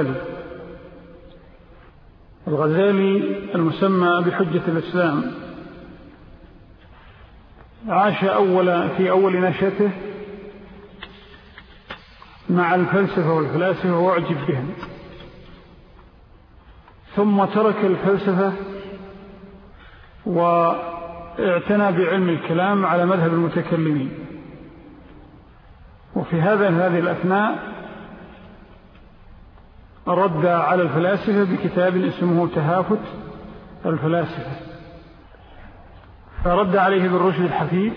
الغزالي المسمى بحجة الإسلام، عاش في أول نشأته مع الفلسفة والفلاسفة واعجب بهم، ثم ترك الفلسفة واعتنى بعلم الكلام على مذهب المتكلمين. وفي هذه الأثناء رد على الفلاسفة بكتاب اسمه تهافت الفلاسفة، فرد عليه ابن رشد الحفيد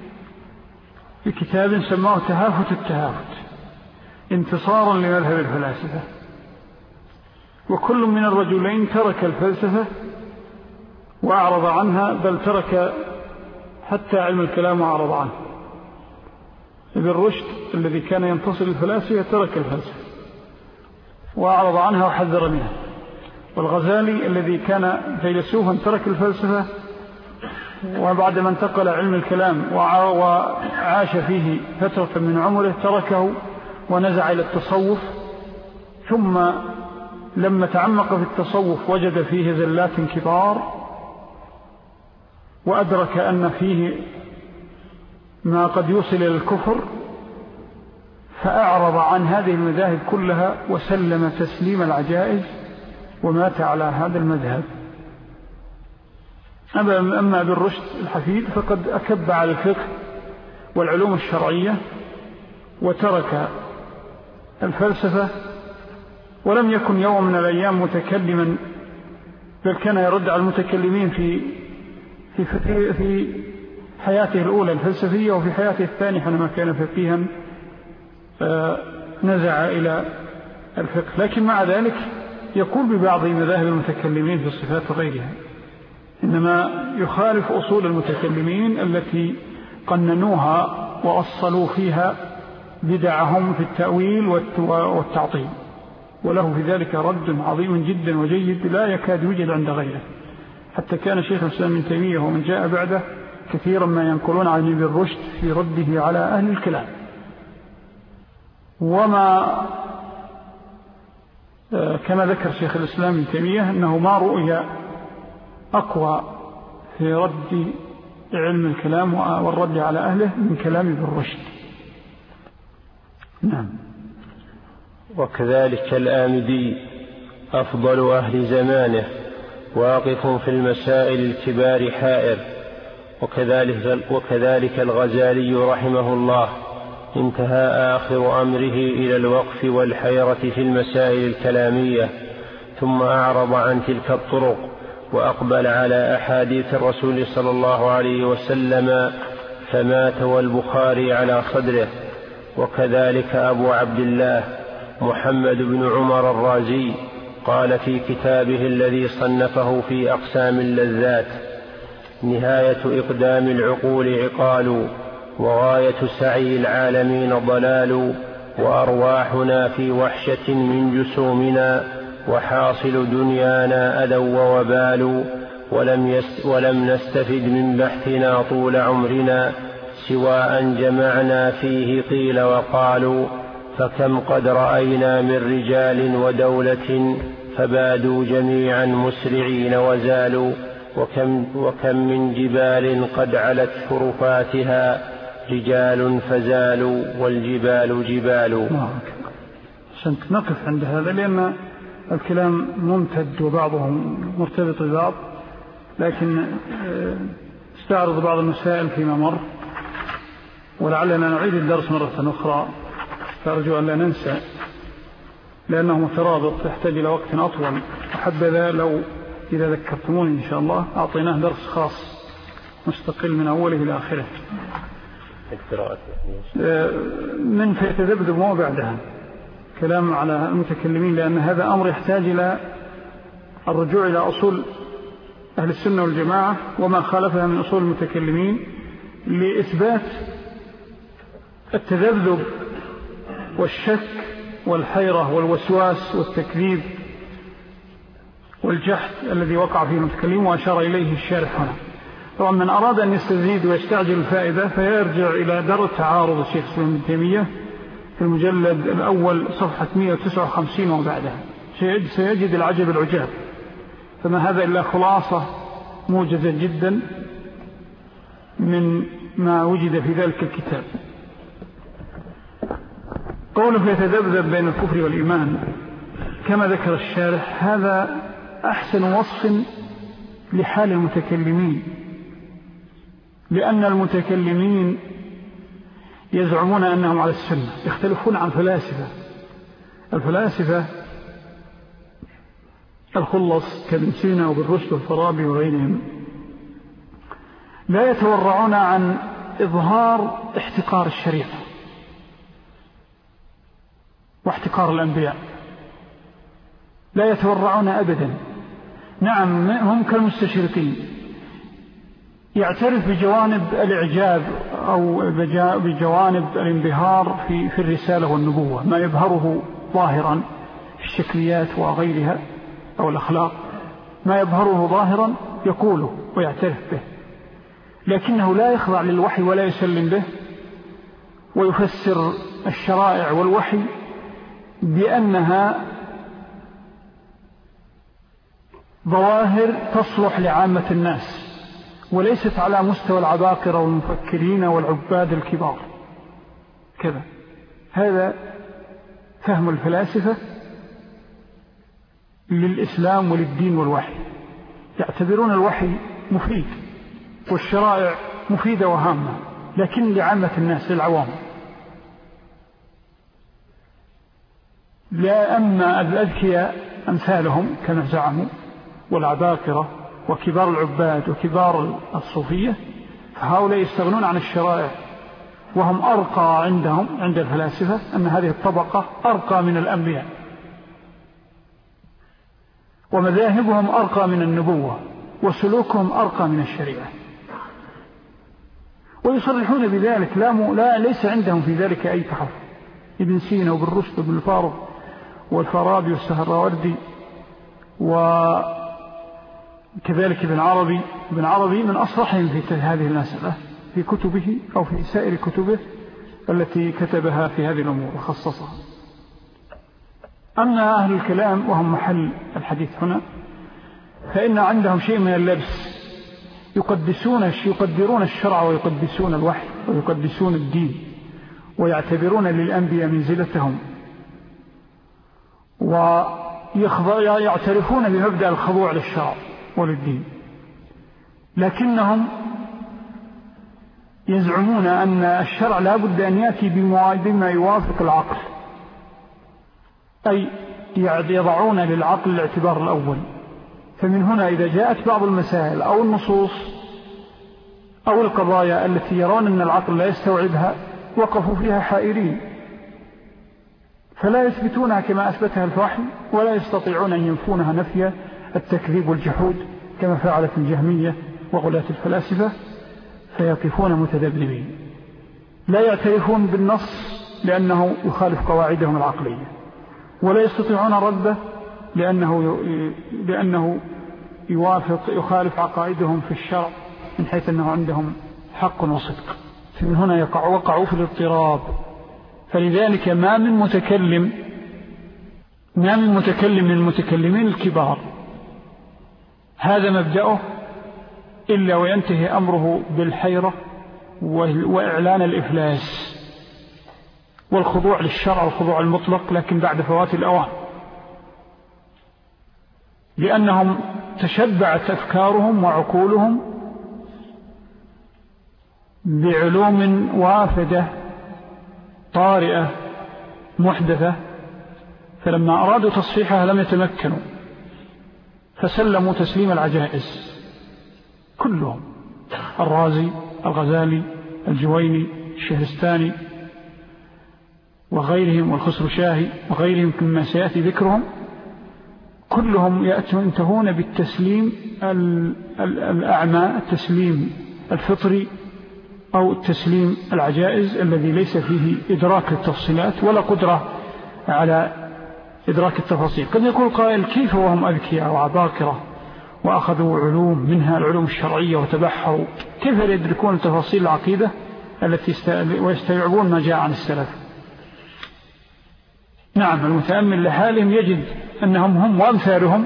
بكتاب سماه تهافت التهافت، انتصارا لمذهب الفلاسفة. وكل من الرجلين ترك الفلسفة وأعرض عنها، بل ترك حتى علم الكلام وأعرض عنه. ابن رشد الذي كان ينتصر الفلاسفة ترك الفلسفة وأعرض عنها وحذر منها، والغزالي الذي كان فيلسوفا ترك الفلسفة، وبعد ما انتقل علم الكلام وعاش فيه فترة من عمره تركه ونزع إلى التصوف، ثم لما تعمق في التصوف وجد فيه زلات كبار، وأدرك أن فيه ما قد يوصل إلى الكفر، فأعرض عن هذه المذاهب كلها وسلم تسليم العجائز ومات على هذا المذهب. أما ابن رشد الحفيد فقد أكب على الفقه والعلوم الشرعية وترك الفلسفة، ولم يكن يوم من الأيام متكلما، بل كان يرد على المتكلمين في حياته الأولى الفلسفية، وفي حياته الثانية حينما كان فقيها نزع إلى الفقه. لكن مع ذلك يقول ببعض مذاهب المتكلمين في الصفات وغيرها، إنما يخالف أصول المتكلمين التي قننوها وأصلوا فيها بدعهم في التأويل والتعطيل، وله في ذلك رد عظيم جدا وجيد لا يكاد يوجد عند غيره. حتى كان شيخ الإسلام ابن تيمية ومن جاء بعده كثيرا ما ينقلون عن ابن رشد في رده على أهل الكلام. وما كما ذكر شيخ الإسلام ابن تيمية أنه ما رؤيا أقوى في رد علم الكلام والرد على أهله من كلام ابن رشد. نعم. وكذلك الآمدي أفضل أهل زمانه، واقف في المسائل الكبار حائر. وكذلك الغزالي رحمه الله انتهى آخر أمره إلى الوقف والحيرة في المسائل الكلامية، ثم أعرض عن تلك الطرق وأقبل على أحاديث الرسول صلى الله عليه وسلم، فمات والبخاري على صدره. وكذلك أبو عبد الله محمد بن عمر الرازي قال في كتابه الذي صنفه في أقسام اللذات: نهاية إقدام العقول عقال، وغاية سعي العالمين ضلال، وأرواحنا في وحشة من جسومنا، وحاصل دنيانا أذى ووبال، ولم نستفد من بحثنا طول عمرنا، سوى أن جمعنا فيه قيل وقالوا، فكم قد رأينا من رجال ودولة، فبادوا جميعا مسرعين وزالوا، وكم من جبال قد علت شرفاتها، رجال فزالوا والجبال جبال. عشان نقف عند هذا، لأن الكلام ممتد وبعضهم مرتبط ببعض، لكن استعرض بعض المسائل فيما مر، ولعلنا نعيد الدرس مرة أخرى، فأرجو أن لا ننسى لأنه مترابط يحتاج إلى وقت أطول. وحبذا لو إذا ذكرتموني إن شاء الله أعطيناه درس خاص مستقل من أوله إلى آخره من فيتذبذب ما بعدها كلام على المتكلمين، لأن هذا أمر يحتاج إلى الرجوع إلى أصول أهل السنة والجماعة وما خالفها من أصول المتكلمين لإثبات التذبذب والشك والحيرة والوسواس والتكذيب والجحد الذي وقع فيه المتكلم وأشار إليه الشارح هنا. طبعا من أراد أن يستزيد ويستعجل الفائدة فيرجع إلى دار التعارض الشيخ الإسلام ابن تيمية في المجلد الأول صفحة 159 وبعدها، سيجد العجب العجاب. فما هذا إلا خلاصة موجزة جدا من ما وجد في ذلك الكتاب. قوله يتذبذب بين الكفر والإيمان كما ذكر الشارح، هذا أحسن وصف لحال المتكلمين، لأن المتكلمين يزعمون أنهم على السنة، يختلفون عن الفلاسفة الخلص كابن سينا وابن رشد والفارابي وغيرهم لا يتورعون عن إظهار احتقار الشريعة واحتقار الأنبياء، لا يتورعون أبدا. نعم هم كالمستشرقين، يعترف بجوانب الإعجاب أو بجوانب الانبهار في الرسالة والنبوة، ما يظهره ظاهرا في الشكليات وغيرها أو الأخلاق، ما يظهره ظاهرا يقوله ويعترف به، لكنه لا يخضع للوحي ولا يسلم به، ويفسر الشرائع والوحي بأنها ظواهر تصلح لعامة الناس وليست على مستوى العباقرة والمفكرين والعباد الكبار كذا. هذا فهم الفلاسفة للإسلام وللدين والوحي، يعتبرون الوحي مفيد والشرائع مفيدة وهامة، لكن لعامة الناس للعوام. لا أما الأذكياء أمثالهم كما زعموا والعباقرة وكبار العباد وكبار الصوفية، فهؤلاء يستغنون عن الشرائع، وهم أرقى عندهم عند الفلاسفة أن هذه الطبقة أرقى من الأنبياء، ومذاهبهم أرقى من النبوة، وسلوكهم أرقى من الشريعة، ويصرحون بذلك. ليس عندهم في ذلك أي تحف. ابن سينا وابن رشد وابن الفارض والفارابي والسهروردي وكذلك ابن عربي من أصرحهم في هذه المسألة في كتبه أو في سائر كتبه التي كتبها في هذه الأمور وخصصها. أما أهل الكلام وهم محل الحديث هنا، فإن عندهم شيء من اللبس، يقدرون الشرع ويقدسون الوحي ويقدسون الدين، ويعتبرون للأنبياء منزلتهم، ويعترفون بمبدأ الخضوع للشرع وللدين، لكنهم يزعمون أن الشرع لا بد أن يأتي بما يوافق العقل، أي يضعون للعقل الاعتبار الأول. فمن هنا إذا جاءت بعض المسائل أو النصوص أو القضايا التي يرون أن العقل لا يستوعبها وقفوا فيها حائرين، فلا يثبتونها كما أثبتها الوحي، ولا يستطيعون أن ينفونها نفي التكذيب والجحود كما فعلت الجهمية وغلاة الفلاسفة، فيقفون متذبذبين لا يعترفون بالنص لأنه يخالف قواعدهم العقلية، ولا يستطيعون رده لأنه يخالف عقائدهم في الشرع من حيث أنه عندهم حق وصدق. فمن هنا وقعوا في الاضطراب. فلذلك ما من متكلم من المتكلمين الكبار هذا مبدأه إلا وينتهي أمره بالحيرة وإعلان الإفلاس والخضوع للشرع والخضوع المطلق، لكن بعد فوات الأوان، لأنهم تشبعت أفكارهم وعقولهم بعلوم وافدة طارئة محدثة، فلما أرادوا تصحيحها لم يتمكنوا، فسلموا تسليم العجائز كلهم، الرازي، الغزالي، الجويني، الشهرستاني وغيرهم، والخسرشاهي وغيرهم مما سيأتي ذكرهم، كلهم ينتهون بالتسليم الأعمى، التسليم الفطري أو التسليم العجائز الذي ليس فيه إدراك التفصيلات ولا قدرة على إدراك التفاصيل. قد يقول قائل: كيف وهم أذكياء وعباقرة وأخذوا علوم منها العلوم الشرعية وتبحروا، كيف يدركون تفاصيل العقيدة ويستوعبون ما جاء عن السلف؟ نعم، المتأمل لحالهم يجد أنهم هم وأمثالهم،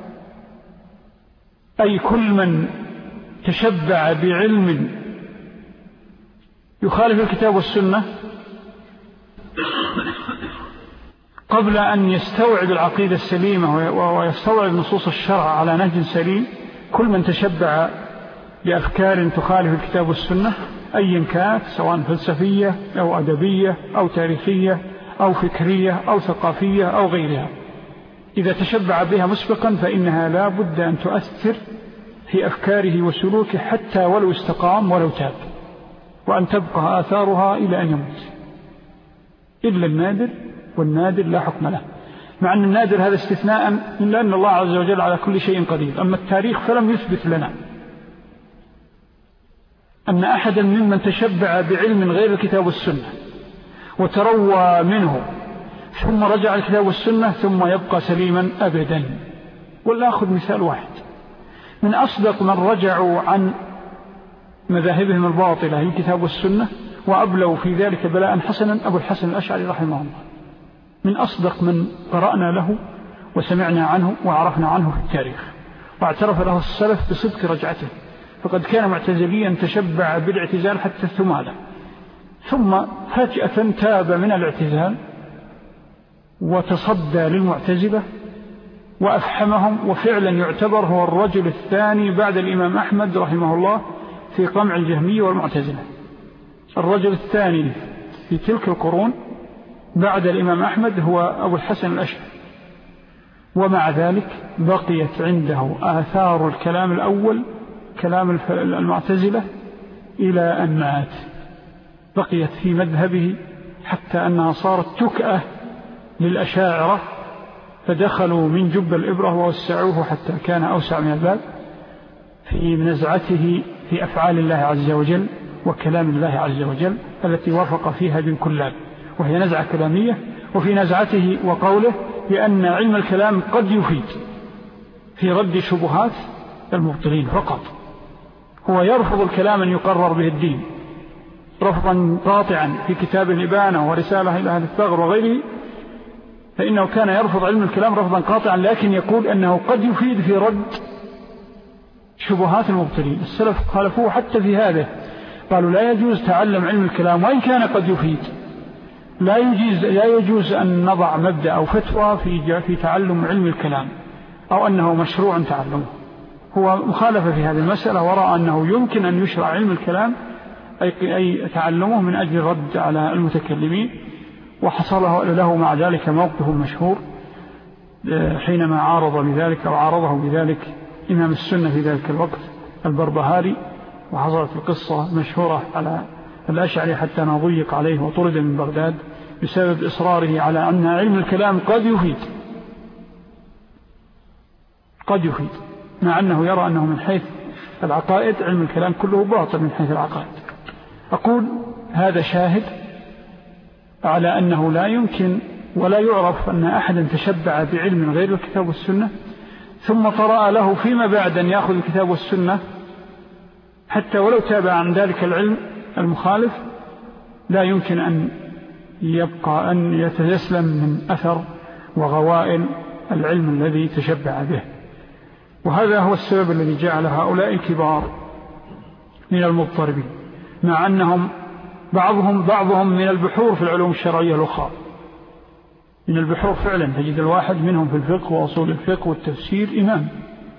أي كل من تشبع بعلم يخالف الكتاب والسنة قبل أن يستوعب العقيدة السليمة ويستوعب نصوص الشرع على نهج سليم، كل من تشبع بأفكار تخالف الكتاب والسنة أيا كانت، سواء فلسفية أو أدبية أو تاريخية أو فكرية أو ثقافية أو غيرها، إذا تشبع بها مسبقا فإنها لا بد أن تؤثر في أفكاره وسلوكه حتى ولو استقام ولو تاب، وأن تبقى آثارها إلى أن يموت، إلا النادر، والنادر لا حكم له، مع أن النادر هذا استثناء من أن الله عز وجل على كل شيء قدير. أما التاريخ فلم يثبت لنا أن أحدا ممن تشبع بعلم غير الكتاب والسنة وتروى منه ثم رجع الكتاب والسنة ثم يبقى سليما أبدا. ولنأخذ مثال واحد من أصدق من رجعوا عن مذاهبهم الباطلة الكتاب والسنة وأبلوا في ذلك بلاء حسنا، أبو الحسن الأشعري رحمه الله، من أصدق من قرأنا له وسمعنا عنه وعرفنا عنه في التاريخ، واعترف له السلف بصدق رجعته، فقد كان معتزليا تشبع بالاعتزال حتى الثمالة، ثم فجأة تاب من الاعتزال وتصدى للمعتزلة وأفحمهم، وفعلا يعتبر هو الرجل الثاني بعد الإمام أحمد رحمه الله في قمع الجهمية والمعتزلة. الرجل الثاني في تلك القرون بعد الإمام أحمد هو أبو الحسن الأشعري، ومع ذلك بقيت عنده آثار الكلام الأول كلام المعتزلة إلى أن مات، بقيت في مذهبه حتى أنها صارت تكأة للأشاعرة، فدخلوا من جب الإبرة ووسعوه حتى كان أوسع من الباب في نزعته في أفعال الله عز وجل وكلام الله عز وجل التي وافق فيها ابن كلاب، وهي نزعة كلامية. وفي نزعته وقوله بأن علم الكلام قد يفيد في رد شبهات المبطلين فقط، هو يرفض الكلام أن يقرر به الدين رفضا قاطعا في كتاب الإبانة ورسالة إلى أهل الثغر وغيره، فإنه كان يرفض علم الكلام رفضا قاطعا، لكن يقول أنه قد يفيد في رد شبهات المبطلين. السلف خالفوه حتى في هذا، قالوا لا يجوز تعلم علم الكلام وإن كان قد يفيد، لا يجوز أن نضع مبدأ أو فتوى في تعلم علم الكلام أو أنه مشروع تعلمه. هو مخالف في هذه المسألة، ورأى أنه يمكن أن يشرع علم الكلام أي تعلمه من أجل الرد على المتكلمين، وحصل له مع ذلك موقف مشهور حينما عارض بذلك أو عارضه بذلك إمام السنة في ذلك الوقت البربهاري، وحصلت القصة مشهورة على الأشعري حتى ضيق عليه وطرد من بغداد بسبب إصراره على أن علم الكلام قد يفيد، مع أنه يرى أنه من حيث العقائد علم الكلام كله باطل من حيث العقائد. أقول هذا شاهد على أنه لا يمكن ولا يعرف أن أحدا تشبع بعلم غير الكتاب والسنة ثم طرأ له فيما بعد أن يأخذ الكتاب والسنة حتى ولو تابع عن ذلك العلم المخالف، لا يمكن أن يبقى أن يتسلم من أثر وغوائل العلم الذي تشبع به. وهذا هو السبب الذي جعل هؤلاء الكبار من المضطربين، مع أنهم بعضهم من البحور في العلوم الشرعية الأخرى، من البحور فعلا، تجد الواحد منهم في الفقه وأصول الفقه والتفسير إمام،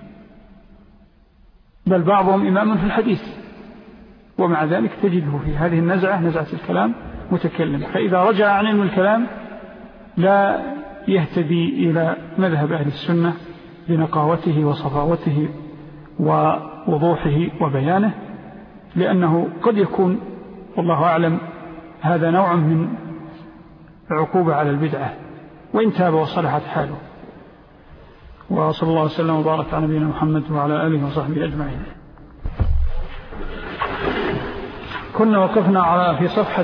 بل بعضهم إمام في الحديث، ومع ذلك تجده في هذه نزعة الكلام متكلم. فإذا رجع عن علم الكلام لا يهتدي إلى مذهب أهل السنة بنقاوته وصفاوته ووضوحه وبيانه، لأنه قد يكون والله أعلم هذا نوع من عقوبة على البدعة، وإن تاب وصلحت حاله. وصلى الله وسلم وبارك على نبينا محمد وعلى آله وصحبه أجمعين. كنا وقفنا في صفحة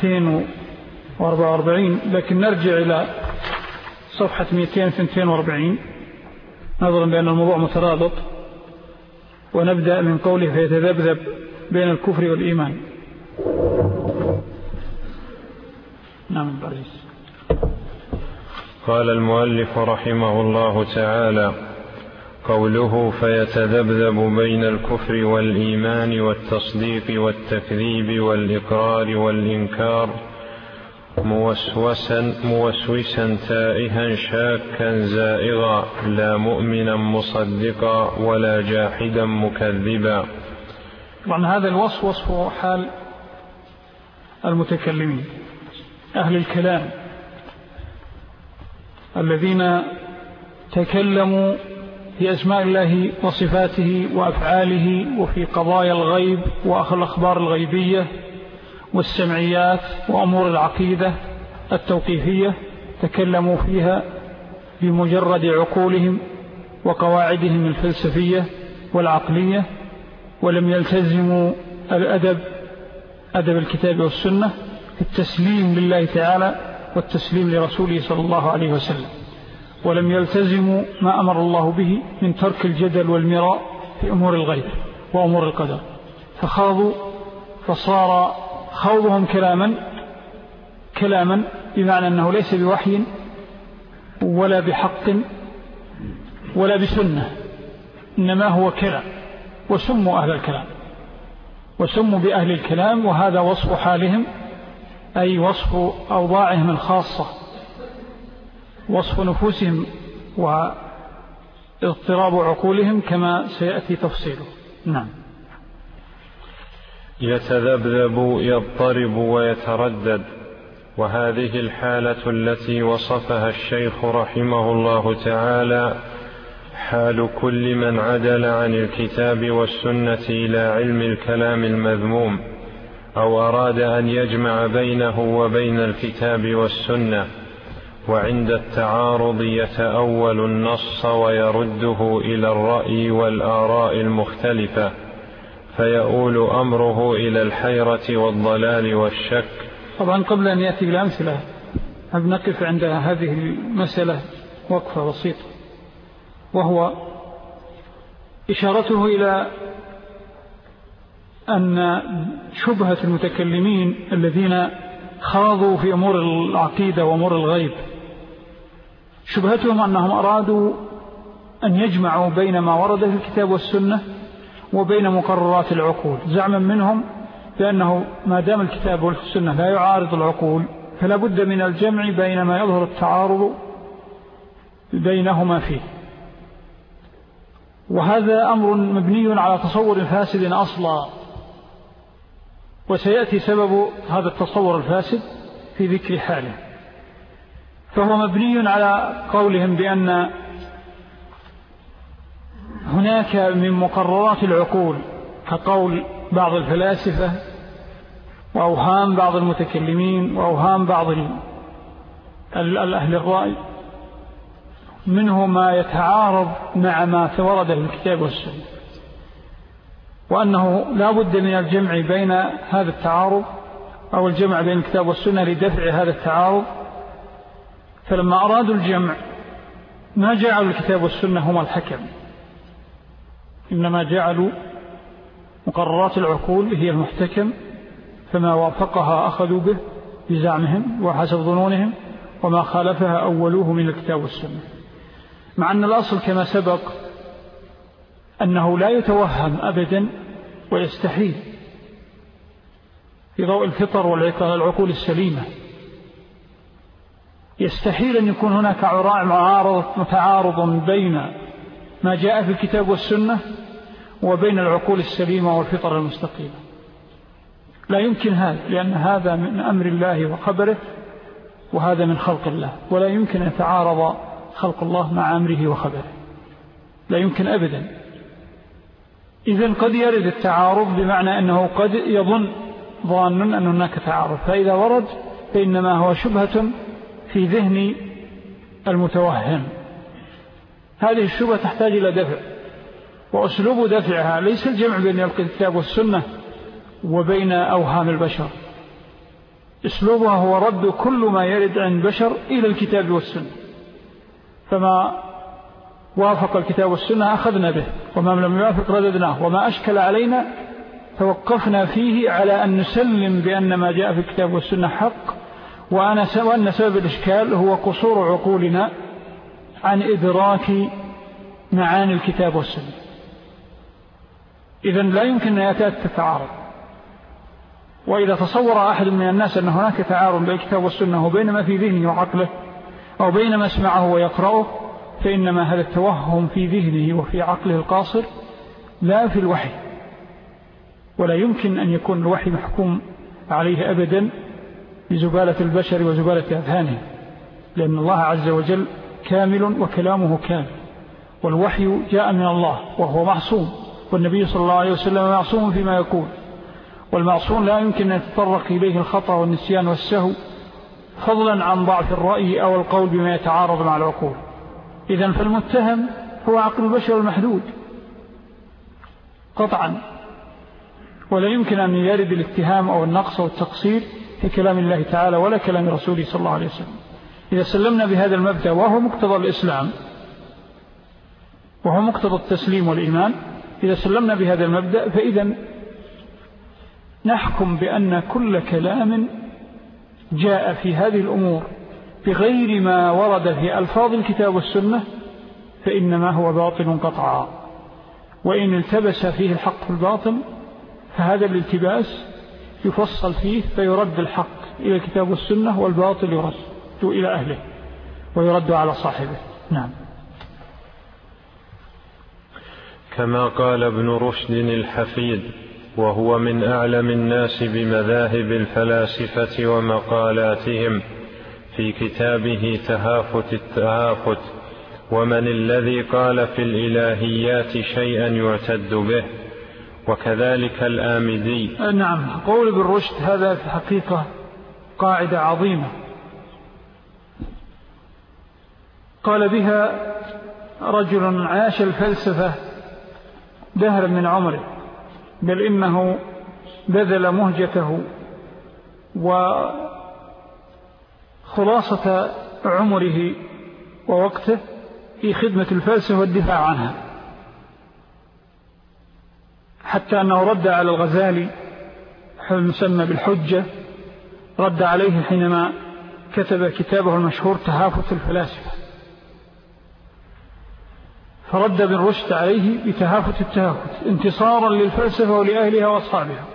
244، لكن نرجع إلى صفحة 242 نظرا بأن الموضوع مترابط، ونبدأ من قوله فيتذبذب بين الكفر والإيمان. نعم البريس. قال المؤلف رحمه الله تعالى: قوله فيتذبذب بين الكفر والإيمان والتصديق والتكذيب والإقرار والإنكار موسوسا تائها شاكا زائغا، لا مؤمنا مصدقا ولا جاحدا مكذبا. طبعا هذا الوصف وصف حال المتكلمين أهل الكلام الذين تكلموا في أسماء الله وصفاته وأفعاله وفي قضايا الغيب والأخبار الغيبية والسمعيات وأمور العقيدة التوقيفية، تكلموا فيها بمجرد عقولهم وقواعدهم الفلسفية والعقلية، ولم يلتزموا أدب الكتاب والسنة في التسليم لله تعالى والتسليم لرسوله صلى الله عليه وسلم، ولم يلتزموا ما أمر الله به من ترك الجدل والمراء في أمور الغيب وأمور القدر، فصار خوضهم كلاما بمعنى أنه ليس بوحي ولا بحق ولا بسنة، إنما هو كلام، وسموا أهل الكلام وسموا بأهل الكلام، وهذا وصف حالهم أي وصف أوضاعهم الخاصة، وصف نفوسهم واضطراب عقولهم كما سيأتي تفصيله. نعم. يتذبذب يضطرب ويتردد، وهذه الحالة التي وصفها الشيخ رحمه الله تعالى حال كل من عدل عن الكتاب والسنة إلى علم الكلام المذموم، أو أراد أن يجمع بينه وبين الكتاب والسنة، وعند التعارض يتأول النص ويرده إلى الرأي والآراء المختلفة، فيؤول أمره إلى الحيرة والضلال والشك. طبعا قبل أن يأتي بالأمثلة نقف عند هذه المسألة وقفة بسيطة، وهو إشارته إلى أن شبهة المتكلمين الذين خاضوا في أمور العقيدة وأمور الغيب، شبهتهم أنهم أرادوا أن يجمعوا بين ما ورد في الكتاب والسنة وبين مقررات العقول، زعما منهم بأنه ما دام الكتاب والسنة لا يعارض العقول فلا بد من الجمع بين ما يظهر التعارض بينهما فيه. وهذا أمر مبني على تصور فاسد أصلا، وسيأتي سبب هذا التصور الفاسد في ذكر حاله. فهو مبني على قولهم بأن هناك من مقررات العقول كقول بعض الفلاسفة وأوهام بعض المتكلمين وأوهام بعض الأهل الرأي، منه ما يتعارض مع ما ورد في الكتاب والسنة، وأنه لا بد من الجمع بين هذا التعارض أو الجمع بين الكتاب والسنة لدفع هذا التعارض. فلما أرادوا الجمع ما جعلوا الكتاب والسنة هما الحكم، إنما جعلوا مقررات العقول هي المحتكم، فما وافقها أخذوا به بزعمهم وحسب ظنونهم، وما خالفها أولوه من الكتاب والسنة. مع أن الأصل كما سبق أنه لا يتوهم أبدا ويستحيل في ضوء الفطر والعقول السليمة، يستحيل أن يكون هناك متعارض بين ما جاء في الكتاب والسنة وبين العقول السليمة والفطر المستقيمة. لا يمكن هذا، لأن هذا من أمر الله وخبره، وهذا من خلق الله، ولا يمكن أن يتعارض خلق الله مع أمره وخبره، لا يمكن أبدا. إذن قد يرد التعارض بمعنى أنه قد يظن ظان أن هناك تعارض، فإذا ورد فإنما هو شبهة في ذهن المتوهم. هذه الشبهة تحتاج إلى دفع، وأسلوب دفعها ليس الجمع بين الكتاب والسنة وبين أوهام البشر، أسلوبها هو رد كل ما يرد عن البشر إلى الكتاب والسنة، فما وافق الكتاب والسنة أخذنا به، وما لم يوافق رددناه، وما أشكل علينا توقفنا فيه على أن نسلم بأن ما جاء في الكتاب والسنة حق، وأن سبب الإشكال هو قصور عقولنا عن إدراك معاني الكتاب والسنة. إذن لا يمكن أن يتعارض. وإذا تصور أحد من الناس أن هناك تعارض بين الكتاب والسنة وبين ما في ذهنه وعقله أو بين ما اسمعه ويقرأه، فإنما هذا التوهم في ذهنه وفي عقله القاصر، لا في الوحي. ولا يمكن أن يكون الوحي محكوم عليه أبدا بزبالة البشر وزبالة أذهانهم، لأن الله عز وجل كامل وكلامه كامل، والوحي جاء من الله وهو معصوم، والنبي صلى الله عليه وسلم معصوم فيما يقول، والمعصوم لا يمكن أن يتطرق إليه الخطأ والنسيان والسهو، فضلا عن ضعف الرأي أو القول بما يتعارض مع العقول. إذن فالمتهم هو عقل البشر المحدود قطعا، ولا يمكن أن يرد الاتهام أو النقص أو التقصير في كلام الله تعالى ولا كلام رسوله صلى الله عليه وسلم. إذا سلمنا بهذا المبدأ وهو مقتضى الإسلام وهو مقتضى التسليم والإيمان، إذا سلمنا بهذا المبدأ فإذا نحكم بأن كل كلام جاء في هذه الأمور بغير ما ورد في ألفاظ الكتاب والسنة فإنما هو باطل قطعا، وإن التبس فيه الحق في الباطل فهذا الالتباس يفصل فيه فيرد الحق إلى الكتاب والسنة، والباطل يرد إلى أهله ويرد على صاحبه. نعم. كما قال ابن رشد الحفيد وهو من أعلم الناس بمذاهب الفلاسفة ومقالاتهم في كتابه تهافت التهافت: ومن الذي قال في الإلهيات شيئا يعتد به. وكذلك الآمدي. نعم، قول ابن رشد هذا في حقيقة قاعدة عظيمة قال بها رجل عاش الفلسفة دهرا من عمره، بل إنه بذل مهجته وخلاصة عمره ووقته في خدمة الفلسفة والدفاع عنها، حتى أنه رد على الغزالي المسمى بالحجة، رد عليه حينما كتب كتابه المشهور تهافت الفلاسفة، فرد ابن رشد عليه بتهافت التهافت انتصارا للفلسفة ولأهلها وأصحابها.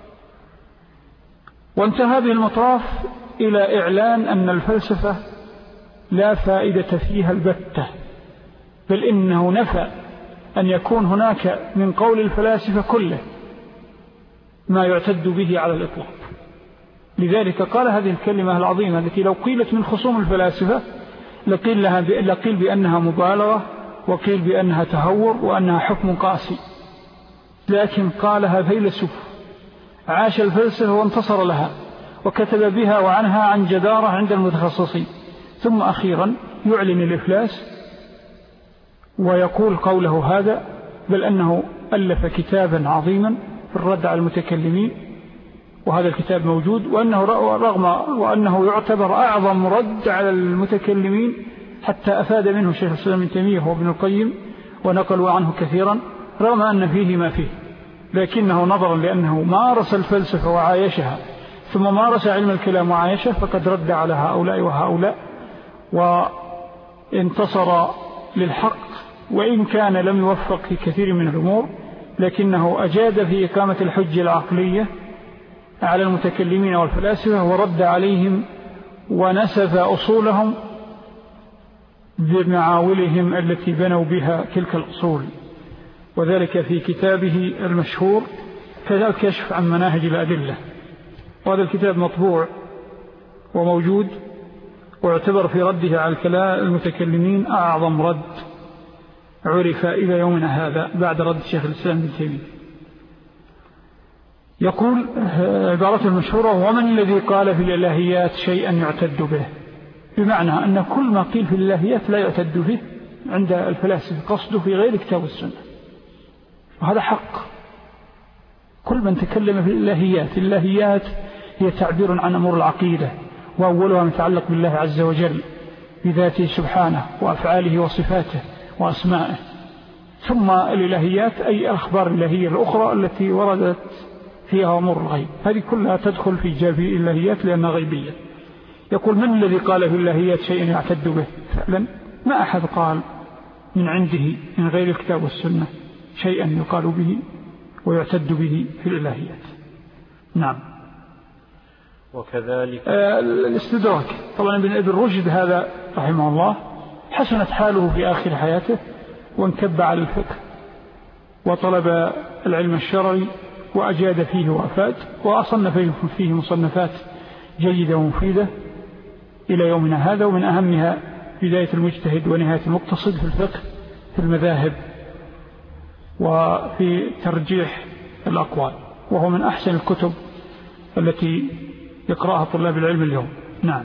وانتهى به المطاف إلى إعلان أن الفلسفة لا فائدة فيها البتة، بل إنه نفى أن يكون هناك من قول الفلاسفة كله ما يعتد به على الإطلاق. لذلك قال هذه الكلمة العظيمة التي لو قيلت من خصوم الفلاسفة لقيل بأنها مبالغة، وقيل بأنها تهور، وأنها حكم قاسي، لكن قالها فيلسوف عاش الفلسفة وانتصر لها وكتب بها وعنها عن جدارة عند المتخصصين، ثم أخيرا يعلن الإفلاس ويقول قوله هذا، بل أنه ألف كتابا عظيما في الرد على المتكلمين، وهذا الكتاب موجود، وأنه يعتبر أعظم رد على المتكلمين، حتى أفاد منه شيخ الإسلام ابن تيمية وابن القيم ونقلوا عنه كثيرا، رغم أن فيه ما فيه، لكنه نظرا لأنه مارس الفلسفة وعايشها ثم مارس علم الكلام وعايشه، فقد رد على هؤلاء وهؤلاء وانتصر للحق، وإن كان لم يوفق في كثير من الأمور، لكنه أجاد في إقامة الحجة العقلية على المتكلمين والفلاسفة، ورد عليهم ونسف أصولهم بمعاولهم التي بنوا بها تلك الأصول، وذلك في كتابه المشهور كشف عن مناهج الأدلة. وهذا الكتاب مطبوع وموجود، واعتبر في رده على الكلام المتكلمين أعظم رد عرف إلى يومنا هذا بعد رد شيخ الإسلام ابن تيمية. يقول عبارة المشهورة: ومن الذي قال في الإلهيات شيئا يعتد به، بمعنى أن كل ما قيل في الإلهيات لا يعتد به عند الفلاسفة، قصده في غير كتاب السنة، وهذا حق. كل من تكلم في الإلهيات هي تعبير عن أمور العقيدة، وأولها متعلق بالله عز وجل بذاته سبحانه وأفعاله وصفاته وأسمائه، ثم الإلهيات أي الأخبار الإلهية الأخرى التي وردت فيها أمور الغيب، هذه كلها تدخل في جابي الإلهيات لأنها غيبية. يقول: من الذي قال في الإلهيات شيئا يعتد به؟ فعلا ما أحد قال من عنده من غير الكتاب والسنة شيئا يقال به ويعتد به في الإلهيات. نعم. وكذلك الاستدراك، طبعا ابن رشد هذا رحمه الله حسنت حاله في آخر حياته، وانكب على الفقه وطلب العلم الشرعي وأجاد فيه وأفاد، وأصنف فيه مصنفات جيدة ومفيدة إلى يومنا هذا، ومن أهمها بداية المجتهد ونهاية المقتصد في الفقه في المذاهب وفي ترجيح الأقوال، وهو من أحسن الكتب التي يقرأها طلاب العلم اليوم. نعم.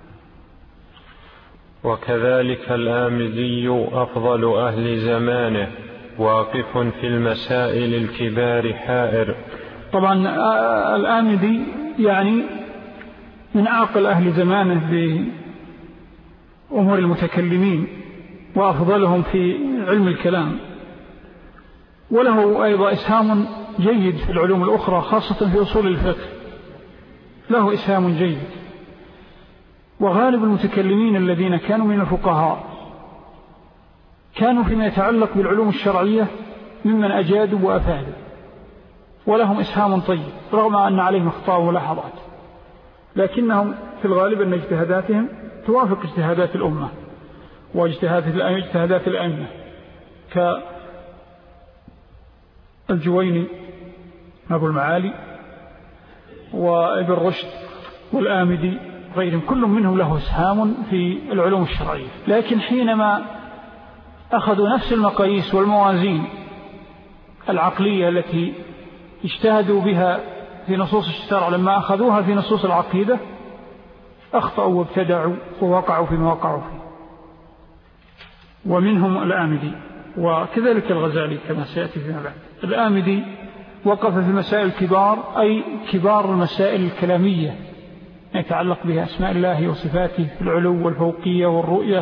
وكذلك الآمدي أفضل أهل زمانه، واقف في المسائل الكبار حائر. طبعا الآمدي يعني من أعقل أهل زمانه بأمور المتكلمين، وأفضلهم في علم الكلام، وله أيضا إسهام جيد في العلوم الأخرى، خاصة في أصول الفقه له إسهام جيد. وغالب المتكلمين الذين كانوا من الفقهاء كانوا فيما يتعلق بالعلوم الشرعية ممن أجادوا وأفادوا، ولهم إسهام طيب رغم أن عليهم أخطاء وملاحظات. لكنهم في الغالب أن اجتهاداتهم توافق اجتهادات الأمة واجتهادات الأئمة كالجويني أبو المعالي وابن رشد والآمدي غيرهم، كل منهم له اسهام في العلوم الشرعية. لكن حينما أخذوا نفس المقاييس والموازين العقلية التي اجتهدوا بها في نصوص الشرع، لما أخذوها في نصوص العقيدة أخطأوا وابتدعوا ووقعوا فيما وقعوا فيه. ومنهم الآمدي وكذلك الغزالي كما سيأتي فيما بعد. الآمدي وقف في مسائل الكبار، أي كبار المسائل الكلامية يتعلق بها أسماء الله وصفاته في العلو والفوقية والرؤية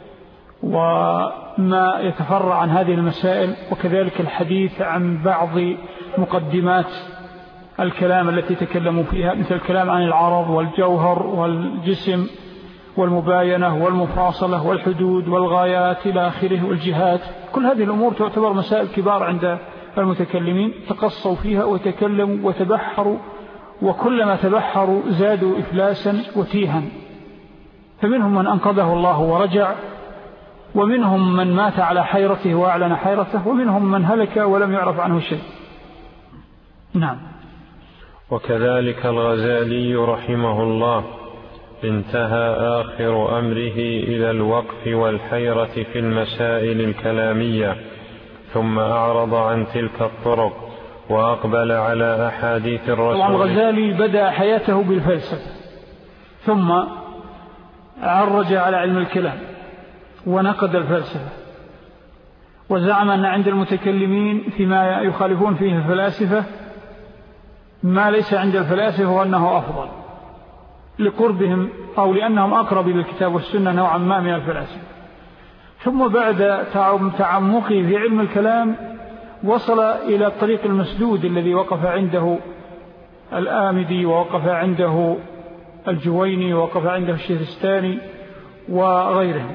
وما يتفرع عن هذه المسائل، وكذلك الحديث عن بعض مقدمات الكلام التي تكلموا فيها، مثل الكلام عن العرض والجوهر والجسم والمباينة والمفاصلة والحدود والغايات إلى آخره والجهات. كل هذه الأمور تعتبر مسائل كبار عند المتكلمين، تقصوا فيها وتكلموا وتبحروا، وكلما تبحروا زادوا إفلاسا وتيها. فمنهم من أنقذه الله ورجع، ومنهم من مات على حيرته وأعلن حيرته، ومنهم من هلك ولم يعرف عنه شيء. نعم. وكذلك الغزالي رحمه الله انتهى آخر أمره إلى الوقف والحيرة في المسائل الكلامية، ثم أعرض عن تلك الطرق وأقبل على أحاديث الرسول. طبعا الغزالي بدأ حياته بالفلسفة، ثم عرج على علم الكلام ونقد الفلسفة، وزعم أن عند المتكلمين فيما يخالفون فيه الفلاسفة ما ليس عند الفلاسفة وأنه أفضل لقربهم أو لأنهم أقرب للكتاب والسنة نوعا ما من الفلاسفة. ثم بعد تعمقه في علم الكلام وصل إلى الطريق المسدود الذي وقف عنده الآمدي ووقف عنده الجويني ووقف عنده الشهرستاني وغيرهم،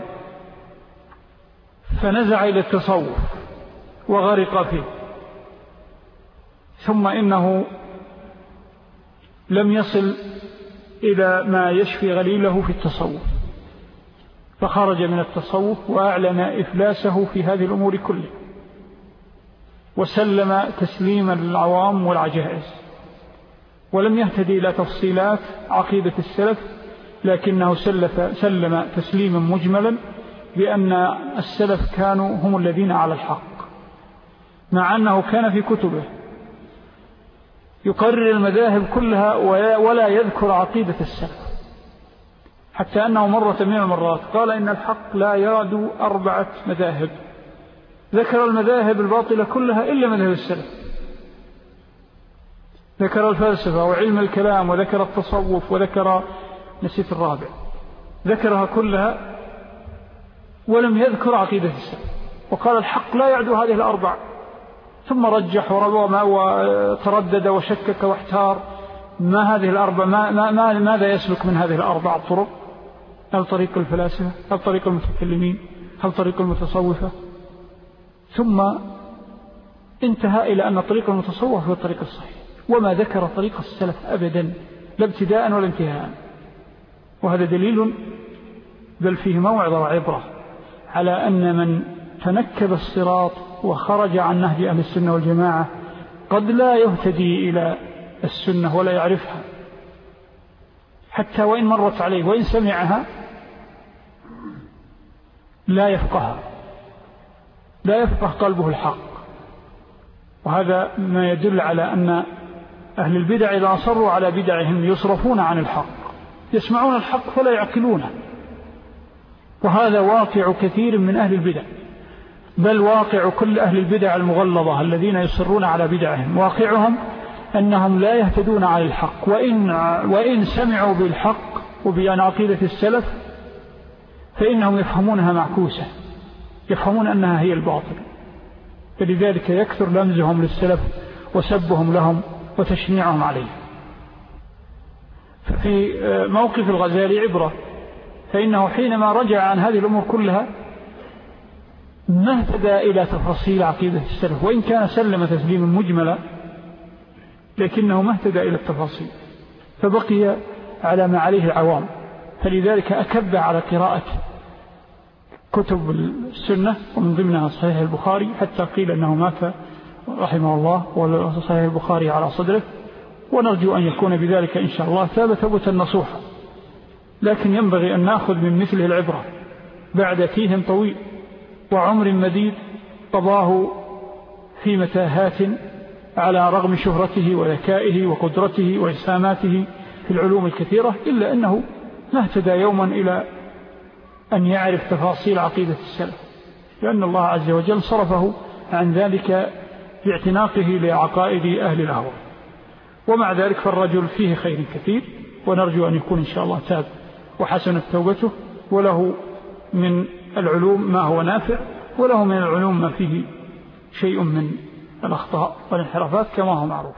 فنزع إلى التصوف وغرق فيه. ثم إنه لم يصل إلى ما يشفي غليله في التصوف، فخرج من التصوف وأعلن إفلاسه في هذه الأمور كلها، وسلم تسليما للعوام والعجائز، ولم يهتدي إلى تفصيلات عقيدة السلف، لكنه سلم تسليما مجملا بأن السلف كانوا هم الذين على الحق، مع أنه كان في كتبه يقرر المذاهب كلها ولا يذكر عقيدة السلف، حتى أنه مرة من المرات قال إن الحق لا يرد 4 مذاهب، ذكر المذاهب الباطلة كلها إلا مذهب السلف، ذكر الفلسفة وعلم الكلام وذكر التصوف وذكر نسيت الرابع، ذكرها كلها ولم يذكر عقيدة السلف، وقال الحق لا يعدو هذه 4. ثم رجح وربما وتردد وشكك واحتار، ما هذه 4 ماذا يسلك من هذه 4 طرق؟ هل طريق الفلاسفة؟ هل طريق المتكلمين؟ هل طريق المتصوفة؟ ثم انتهى إلى أن طريق المتصوف هو الطريق الصحيح، وما ذكر طريق السلف أبدا لا ابتداء ولا انتهاء. وهذا دليل بل فيه موعظة وعبرة على أن من تنكب الصراط وخرج عن نهج أهل السنة والجماعة قد لا يهتدي إلى السنة ولا يعرفها، حتى وإن مرت عليه وإن سمعها لا يفقه قلبه الحق. وهذا ما يدل على أن أهل البدع إذا أصروا على بدعهم يصرفون عن الحق، يسمعون الحق فلا يعقلونه، وهذا واقع كثير من أهل البدع، بل واقع كل أهل البدع المغلظة الذين يصرون على بدعهم، واقعهم أنهم لا يهتدون على الحق، وإن سمعوا بالحق وبيان عقيدة السلف فإنهم يفهمونها معكوسة، يفهمون أنها هي الباطل، فلذلك يكثر لمزهم للسلف وسبهم لهم وتشنيعهم عليه. ففي موقف الغزالي عبرة، فإنه حينما رجع عن هذه الأمور كلها ما اهتدى إلى تفاصيل عقيدة السلف، وإن كان سلم تسليما مجملا لكنه ما اهتدى إلى التفاصيل، فبقي على ما عليه العوام، فلذلك أكب على قراءة كتب السنة ومن ضمنها صحيح البخاري، حتى قيل أنه مات رحمه الله وصحيح البخاري على صدره، ونرجو أن يكون بذلك إن شاء الله ثابتا نصوحا. لكن ينبغي أن نأخذ من مثله العبرة بعد تيه طويل وعمر مديد قضاه في متاهات على رغم شهرته وذكائه وقدرته وإسهاماته في العلوم الكثيرة، إلا أنه ما اهتدى يوما إلى أن يعرف تفاصيل عقيدة السلف، لأن الله عز وجل صرفه عن ذلك باعتناقه لعقائد أهل الأهواء. ومع ذلك فالرجل فيه خير كثير، ونرجو أن يكون إن شاء الله تاب وحسنت توبته، وله من العلوم ما هو نافع، وله من العلوم ما فيه شيء من الأخطاء والانحرافات كما هو معروف.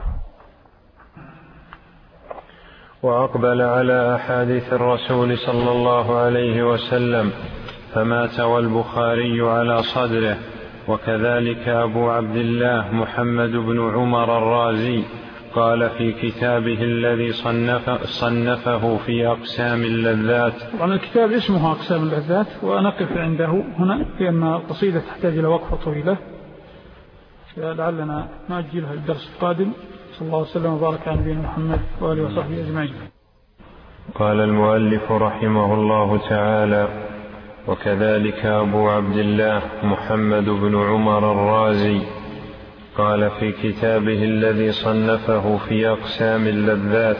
وأقبل على أحاديث الرسول صلى الله عليه وسلم فمات والبخاري على صدره، وكذلك أبو عبد الله محمد بن عمر الرازي قال في كتابه الذي صنفه في أقسام اللذات. طبعا الكتاب اسمه أقسام اللذات، ونقف عنده هنا لأن القصيدة تحتاج إلى وقفة طويلة، لعلنا نأجلها الدرس القادم. صلى الله عليه وسلم وبارك على نبينا محمد وآله وصحبه أجمعين. قال المؤلف رحمه الله تعالى: وكذلك أبو عبد الله محمد بن عمر الرازي قال في كتابه الذي صنفه في أقسام اللذات: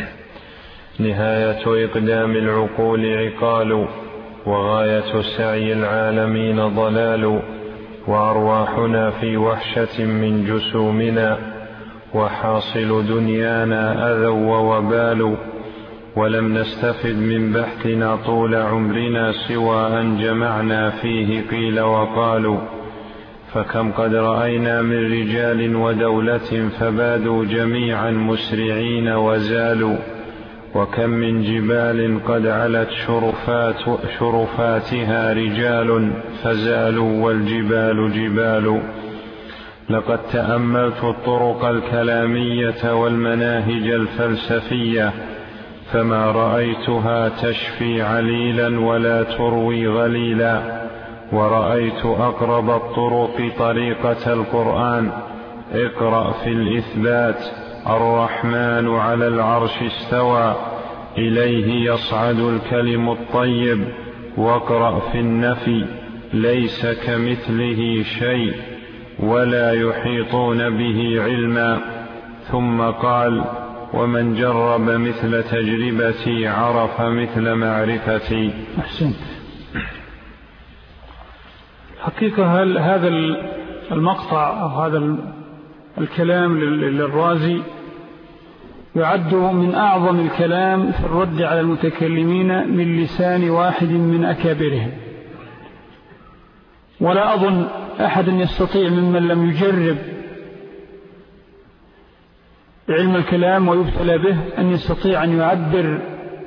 نهاية إقدام العقول عقال، وغاية سعي العالمين ضلال، وأرواحنا في وحشة من جسومنا، وحاصل دنيانا أذى ووبال، ولم نستفد من بحثنا طول عمرنا سوى أن جمعنا فيه قيل وقالوا، فكم قد رأينا من رجال ودولة فبادوا جميعا مسرعين وزالوا، وكم من جبال قد علت شرفاتها رجال فزالوا والجبال جبال. لقد تأملت الطرق الكلامية والمناهج الفلسفية، فما رأيتها تشفي عليلا ولا تروي غليلا، ورأيت أقرب الطرق طريقة القرآن: اقرأ في الإثبات الرحمن على العرش استوى، إليه يصعد الكلم الطيب، واقرأ في النفي ليس كمثله شيء ولا يحيطون به علما. ثم قال: ومن جرب مثل تجربتي عرف مثل معرفتي. أحسنت. حقيقة هذا المقطع أو هذا الكلام للرازي يعد من أعظم الكلام في الرد على المتكلمين من لسان واحد من أكابرهم، ولا أظن أحد يستطيع ممن لم يجرب علم الكلام ويبتلى به أن يستطيع أن يعبر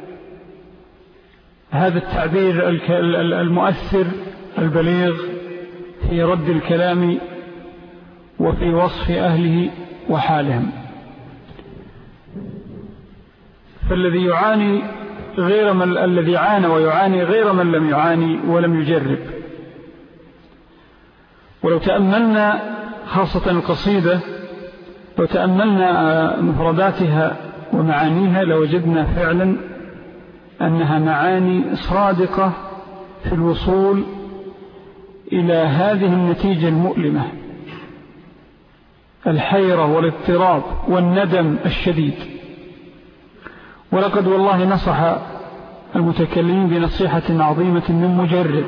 هذا التعبير المؤثر البليغ في رد الكلام وفي وصف أهله وحالهم. فالذي يعاني غير من الذي عانى ويعاني غير من لم يعاني ولم يجرب. ولو تأملنا خاصة القصيدة، لو تأملنا مفرداتها ومعانيها لوجدنا فعلا أنها معاني صادقة في الوصول إلى هذه النتيجة المؤلمة: الحيرة والاضطراب والندم الشديد. ولقد والله نصح المتكلمين بنصيحة عظيمة من مجرب،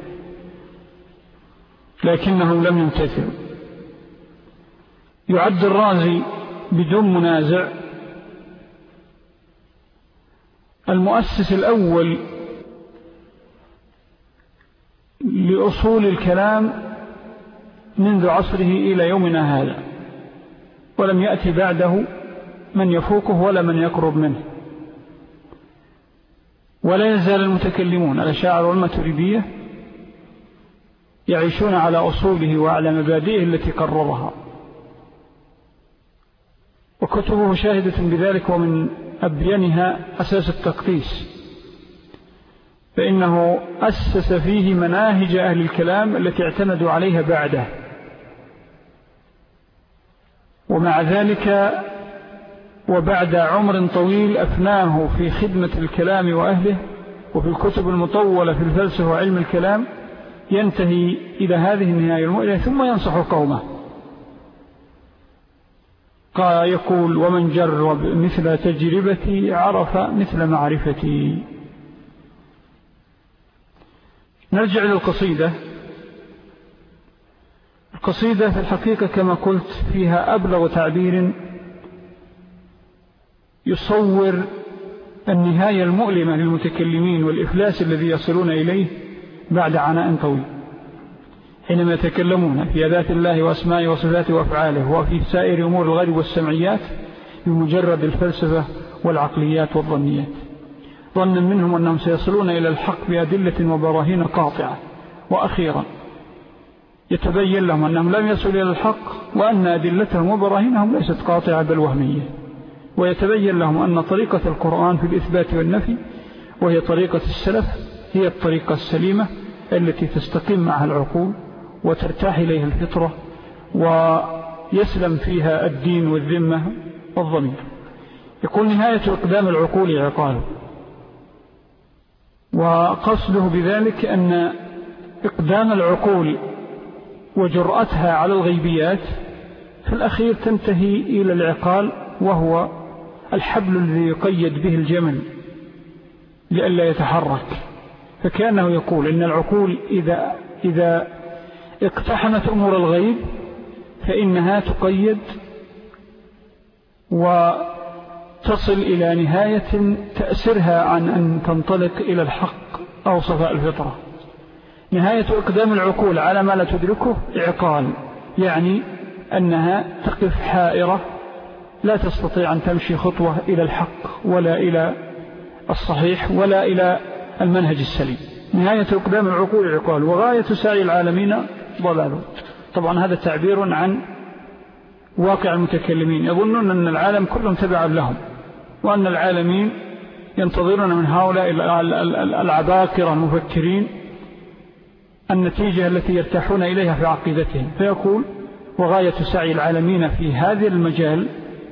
لكنهم لم يمتثلوا. يعد الرازي بدون منازع المؤسس الأول لأصول الكلام منذ عصره إلى يومنا هذا، ولم يأتي بعده من يفوقه ولا من يقرب منه. ولا يزال المتكلمون الأشاعرة والماتريدية يعيشون على أصوله وعلى مبادئه التي قررها، وكتبه شاهدة بذلك. ومن أبينها أساس التقديس، فإنه أسس فيه مناهج أهل الكلام التي اعتمدوا عليها بعده، ومع ذلك وبعد عمر طويل أفناه في خدمة الكلام وأهله وفي الكتب المطولة في الفلسفة وعلم الكلام، ينتهي إلى هذه النهاية المؤلمة ثم ينصح قومه. قال يقول: ومن جرب مثل تجربتي عرف مثل معرفتي. نرجع للقصيدة. القصيدة في الحقيقة كما قلت فيها أبلغ تعبير يصور النهاية المؤلمة للمتكلمين والإفلاس الذي يصلون إليه بعد عناء طويل، حينما يتكلمون في ذات الله وأسمائه وصفاته وأفعاله وفي سائر أمور الغيب والسمعيات بمجرد الفلسفة والعقليات والظنيات، ظنا منهم أنهم سيصلون إلى الحق بأدلة وبراهين قاطعة، وأخيرا يتبين لهم أنهم لم يصلوا إلى الحق وأن أدلتهم وبراهينهم ليست قاطعة بل وهمية، ويتبين لهم أن طريقة القرآن في الإثبات والنفي وهي طريقة السلف هي الطريقة السليمة التي تستقيم معها العقول وترتاح إليها الفطرة ويسلم فيها الدين والذمة والضمير. يقول: نهاية إقدام العقول عقال. وقصده بذلك أن إقدام العقول وجرأتها على الغيبيات في الأخير تنتهي إلى العقال، وهو الحبل الذي يقيد به الجمل لئلا يتحرك. فكأنه يقول إن العقول إذا اقتحمت أمور الغيب فإنها تقيد وتصل إلى نهاية تأسرها عن أن تنطلق إلى الحق أو صفاء الفطرة. نهاية إقدام العقول على ما لا تدركه عقال، يعني أنها تقف حائرة لا تستطيع أن تمشي خطوة إلى الحق ولا إلى الصحيح ولا إلى المنهج السليم. نهاية إقدام العقول عقال، وغاية سعي العالمين ضلال. طبعا هذا تعبير عن واقع المتكلمين، يظنون أن العالم كلهم تبع لهم، وأن العالمين ينتظرون من هؤلاء العباقرة المفكرين النتيجة التي يرتاحون إليها في عقيدتهم. فيقول: وغاية سعي العالمين في هذا المجال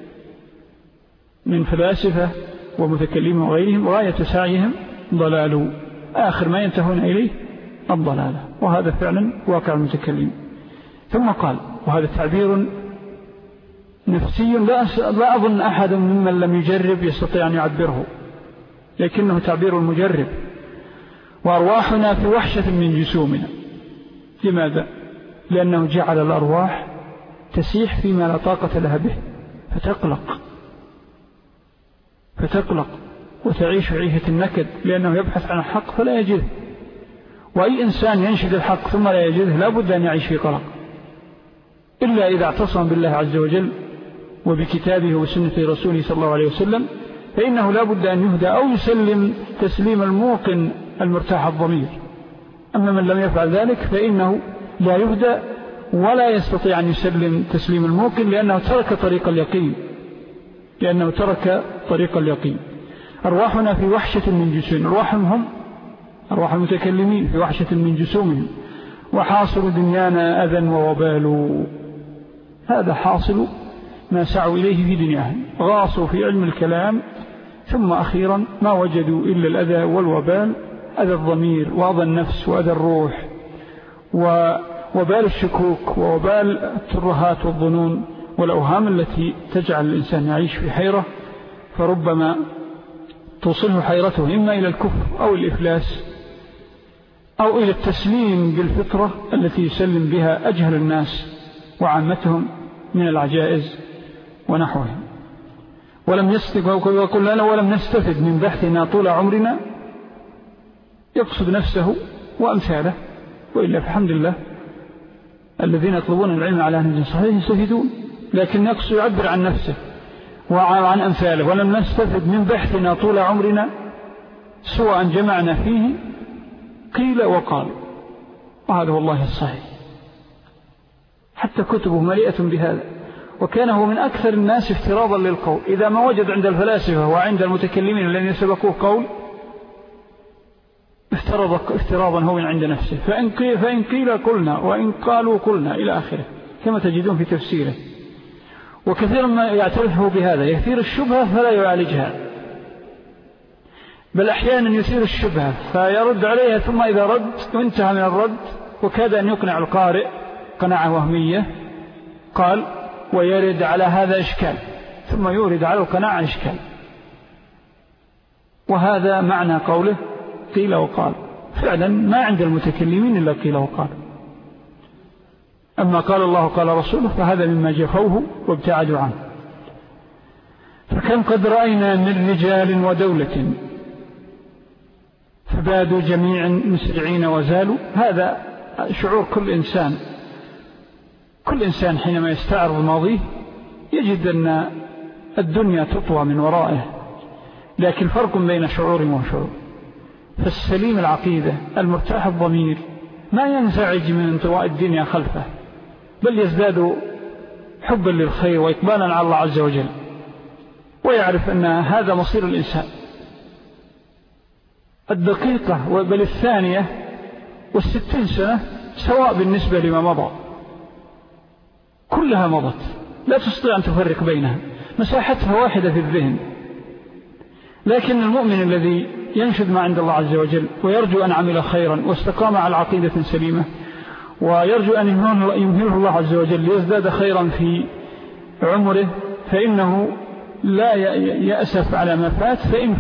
من فلاسفة ومتكلمين وغيرهم غاية سعيهم ضلال، آخر ما ينتهون إليه الضلالة، وهذا فعلا واقع المتكلم. ثم قال، وهذا تعبير نفسي لا أظن أحد ممن لم يجرب يستطيع أن يعبره، لكنه تعبير المجرب: وأرواحنا في وحشة من جسومنا. لماذا؟ لأنه جعل الأرواح تسيح فيما لا طاقة لها به، فتقلق وتعيش عيشة النكد، لأنه يبحث عن الحق فلا يجده. وأي إنسان ينشد الحق ثم لا يجده لا بد أن يعيش في قلق، إلا إذا اعتصم بالله عز وجل وبكتابه وسنة رسوله صلى الله عليه وسلم، فإنه لا بد أن يهدى أو يسلم تسليم الموقن المرتاح الضمير. أما من لم يفعل ذلك فإنه لا يهدى ولا يستطيع أن يسلم تسليم الموقن، لأنه ترك طريق اليقين. أرواحنا في وحشة من جسومهم، أرواحهم أرواح المتكلمين في وحشة من جسومهم، وحاصل دنيانا أذى ووبال. هذا حاصل ما سعوا إليه في دنياهم، غاصوا في علم الكلام ثم أخيرا ما وجدوا إلا الأذى والوبال، أذى الضمير وأذى النفس وأذى الروح ووبال الشكوك ووبال الترهات والظنون والأوهام التي تجعل الإنسان يعيش في حيرة، فربما توصله حيرته إما إلى الكفر أو الإفلاس أو إلى التسليم بالفطرة التي يسلم بها أجهل الناس وعامتهم من العجائز ونحوهم. ولم يصدق ويقول لنا: ولم نستفد من بحثنا طول عمرنا. يقصد نفسه وأمثاله، وإلا فالحمد لله الذين يطلبون العلم على نهج صحيح يستفيدون، لكن يقصد يعبر عن نفسه وعن أمثاله. ولم نستفد من بحثنا طول عمرنا سوى أن جمعنا فيه قيل وقال، وهذا والله الصحيح. حتى كتبه مليئة بهذا. وكان هو من أكثر الناس افتراضا للقول. إذا ما وجد عند الفلاسفة وعند المتكلمين الذين سبقوه قول افتراضا هو من عند نفسه، فإن قيل قلنا وإن قالوا قلنا إلى آخره كما تجدون في تفسيره. وكثيرا ما يعترفه بهذا، يثير الشبهة فلا يعالجها، بل أحيانا يثير الشبهة فيرد عليها، ثم إذا رد وانتهى من الرد وكاد أن يقنع القارئ قناعة وهمية قال ويرد على هذا إشكال، ثم يورد على القناعة إشكال. وهذا معنى قوله قيل وقال. فعلا ما عند المتكلمين إلا قيل وقال. أما قال الله قال رسوله فهذا مما جفوه وابتعدوا عنه. فكم قد رأينا من رجال ودولة فبادوا جميعا مسرعين وزالوا. هذا شعور كل إنسان حينما يستعرض ماضيه يجد أن الدنيا تطوى من ورائه، لكن فرق بين شعور وشعور. فالسليم العقيدة المرتاح الضمير ما ينزعج من انطواء الدنيا خلفه، بل يزداد حبا للخير وإقبالا على الله عز وجل، ويعرف أن هذا مصير الإنسان. الدقيقة بل الثانية 60 سنة سواء بالنسبة لما مضى، كلها مضت لا تستطيع أن تفرق بينها، مساحتها واحدة في الذهن. لكن المؤمن الذي ينشد ما عند الله عز وجل ويرجو أن عمل خيرا واستقام على عقيدة سليمة ويرجو أن يمهله الله عز وجل ليزداد خيرا في عمره، فإنه لا يأسف على ما فات،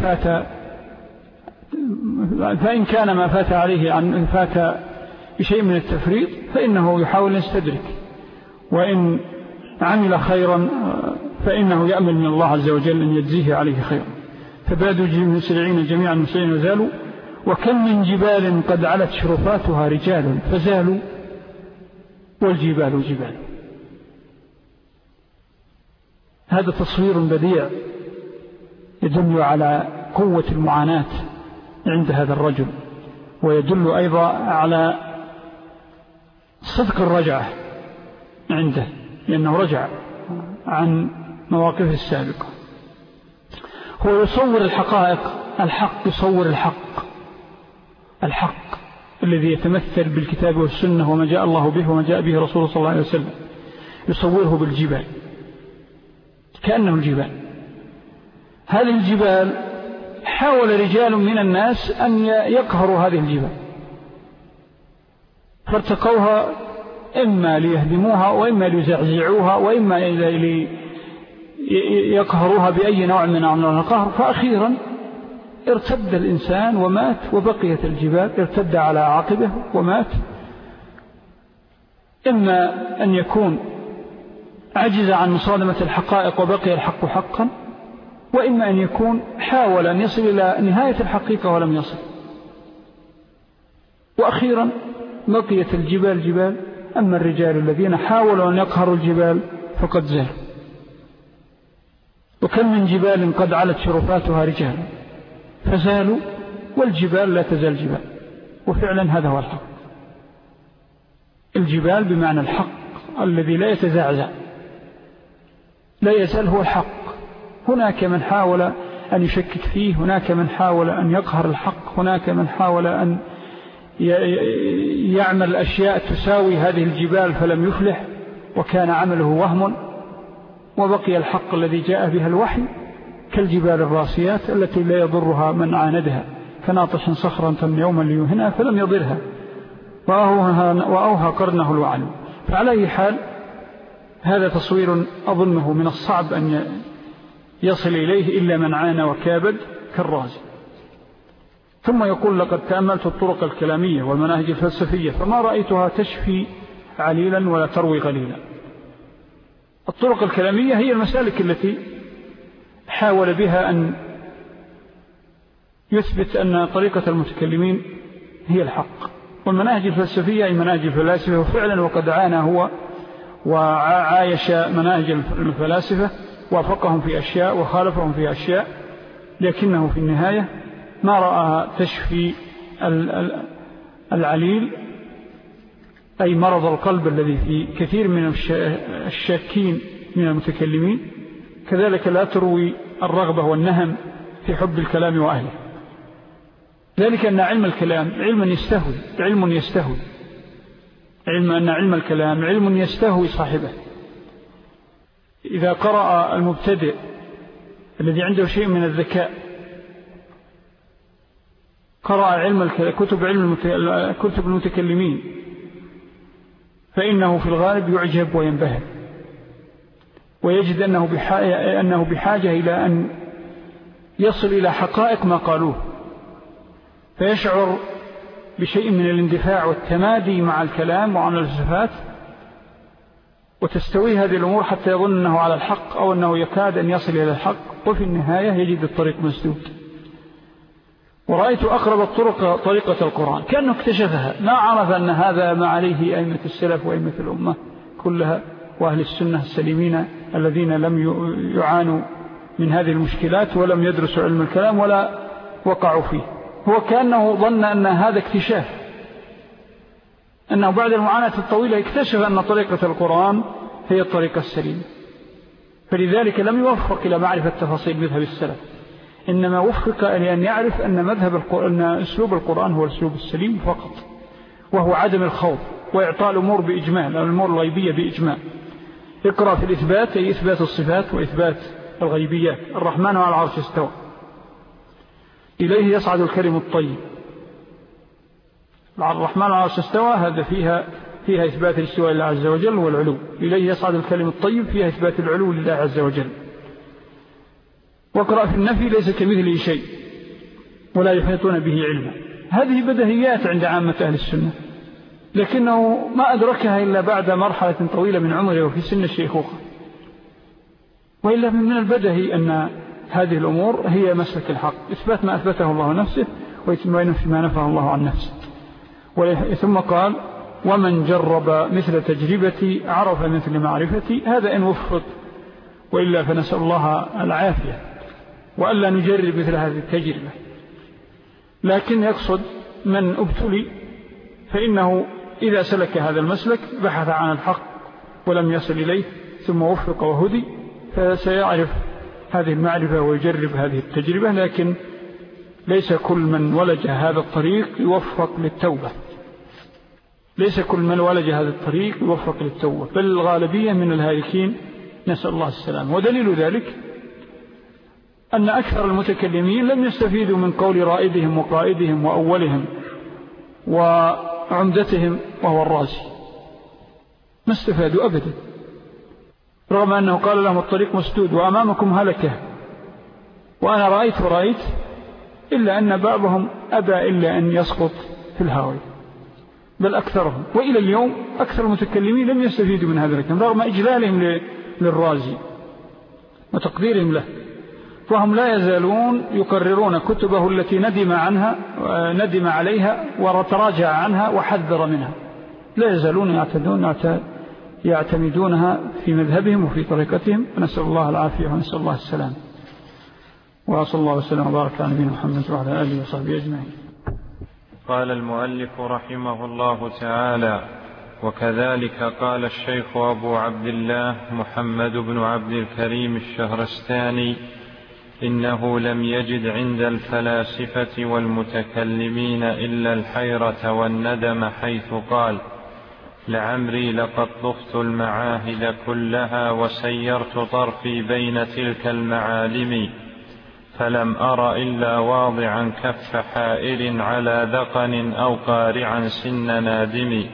فإن كان ما فات عليه عن فات بشيء من التفريط فإنه يحاول أن يستدرك، وإن عمل خيرا فإنه يأمل من الله عز وجل أن يجزيه عليه خيرا. فبادوا مسرعين جميعا مسرعين وزالوا. وكم من جبال قد علت شرفاتها رجال فزالوا والجبال جبال. هذا تصوير بديع يدل على قوة المعاناة عند هذا الرجل، ويدل أيضا على صدق الرجعة عنده، لأنه رجع عن مواقفه السابقة. هو يصور الحقائق، الحق يصور الحق الذي يتمثل بالكتاب والسنة وما جاء الله به وما جاء به رسول صلى الله عليه وسلم، يصوره بالجبال كأنه الجبال. هذه الجبال حاول رجال من الناس أن يقهروا هذه الجبال، فارتقوها إما ليهدموها وإما ليزعزعوها وإما ليقهروها بأي نوع من أنواع القهر. فأخيرا ارتد الإنسان ومات، وبقيت الجبال ارتد على عاقبه ومات. إما أن يكون عجز عن مصادمة الحقائق وبقي الحق حقا، وإما أن يكون حاول أن يصل إلى نهاية الحقيقة ولم يصل. وأخيرا بقيت الجبال جبال. أما الرجال الذين حاولوا أن يقهروا الجبال فقد زالوا. وكم من جبال قد علت شرفاتها رجال فزالوا والجبال لا تزال جبال. وفعلا هذا هو الحق. الجبال بمعنى الحق الذي لا يتزعزع، لا يزال هو الحق. هناك من حاول أن يشكك فيه، هناك من حاول أن يقهر الحق، هناك من حاول أن يعمل أشياء تساوي هذه الجبال فلم يفلح، وكان عمله وهم. وبقي الحق الذي جاء بها الوحي كالجبال الراسيات التي لا يضرها من عاندها، كناطح صخرة يوما ليهنها فلم يضرها وأوهى قرنه الوعل. فعلى أي حال هذا تصوير أظنه من الصعب أن يصل إليه إلا من عانى وكابد كالرازي. ثم يقول لقد تأملت الطرق الكلامية والمناهج الفلسفية فما رأيتها تشفي عليلا ولا تروي غليلا. الطرق الكلامية هي المسالك التي حاول بها أن يثبت أن طريقة المتكلمين هي الحق، والمناهج الفلسفية أي مناهج الفلاسفة. وفعلا وقد عانى هو وعايش مناهج الفلاسفة، وافقهم في أشياء وخالفهم في أشياء، لكنه في النهاية ما رأى تشفي العليل أي مرض القلب الذي في كثير من الشاكين من المتكلمين، كذلك لا تروي الرغبة والنهم في حب الكلام وأهله. ذلك أن علم الكلام علم يستهوي صاحبه. إذا قرأ المبتدئ الذي عنده شيء من الذكاء قرأ كتب المتكلمين فإنه في الغالب يعجب وينبهر، ويجد أنه بحاجة إلى أن يصل إلى حقائق ما قالوه، فيشعر بشيء من الاندفاع والتمادي مع الكلام وعن الفلسفات، وتستوي هذه الأمور حتى يظن أنه على الحق أو أنه يكاد أن يصل إلى الحق، وفي النهاية يجد الطريق مسدود. ورأيت أقرب الطرق طريقة القرآن، كأنه اكتشفها، ما عرف أن هذا ما عليه أئمة السلف وأئمة الأمة كلها وأهل السنة السليمين الذين لم يعانوا من هذه المشكلات ولم يدرسوا علم الكلام ولا وقعوا فيه. هو كأنه ظن أن هذا اكتشاف، أنه بعد المعاناة الطويلة اكتشف أن طريقة القرآن هي الطريقة السليمة، فلذلك لم يوفق إلى معرفة تفاصيل مذهب السلف، إنما وفق لأن يعرف أن أسلوب القرآن هو الأسلوب السليم فقط، وهو عدم الخوض وإعطاء الأمور بإجمال، الأمور الغيبية بإجمال. اقرأ في الإثبات، أي إثبات الصفات وإثبات الغيبيات. الرحمن على العرش استوى، إليه يصعد الكلم الطيب. الرحمن على العرش استوى، هذا فيها إثبات الاستواء لله عز وجل والعلو. إليه يصعد الكلم الطيب، فيها إثبات العلو لله عز وجل. واقرأ في النفي ليس كمثله شيء ولا يحيطون به علما. هذه بدهيات عند عامة أهل السنة، لكنه ما أدركها إلا بعد مرحلة طويلة من عمره وفي سن الشيخوخة، وإلا من البدهي أن هذه الأمور هي مسلك الحق، إثبات ما أثبته الله نفسه وينفي ما نفى الله عن نفسه. ثم قال: ومن جرب مثل تجربتي عرف مثل معرفتي. هذا إن وفق، وإلا فنسأل الله العافية وألا نجرب مثل هذه التجربة. لكن يقصد من ابتلي، فإنه إذا سلك هذا المسلك بحث عن الحق ولم يصل إليه ثم وفق وهدي، فسيعرف هذه المعرفة ويجرب هذه التجربة. لكن ليس كل من ولج هذا الطريق يوفق للتوبة، بل الغالبية من الهالكين، نسأل الله السلام. ودليل ذلك أن أكثر المتكلمين لم يستفيدوا من قول رائدهم وقائدهم وأولهم وعمدتهم وهو الرازي، ما استفادوا أبدا، رغم أنه قال لهم الطريق مسدود وأمامكم هلكة وأنا رأيت، إلا أن بعضهم أبى إلا أن يسقط في الهاوية، بل أكثرهم. وإلى اليوم أكثر المتكلمين لم يستفيدوا من هذا الكلام، رغم إجلالهم للرازي وتقديرهم له، فهم لا يزالون يقررون كتبه التي ندم عليها وتراجع عنها وحذر منها، لا يزالون يعتمدونها في مذهبهم وفي طريقتهم، ونسأل الله العافية ونسأل الله السلام. وصلى الله وسلم وبارك على نبينا محمد وعلى آله وصحبه أجمعين. قال المؤلف رحمه الله تعالى: وكذلك قال الشيخ أبو عبد الله محمد بن عبد الكريم الشهرستاني: إنه لم يجد عند الفلاسفة والمتكلمين إلا الحيرة والندم، حيث قال: لعمري لقد طفت المعاهد كلها وسيرت طرفي بين تلك المعالم، فلم أر إلا واضعا كف حائر على ذقن أو قارعا سن نادم.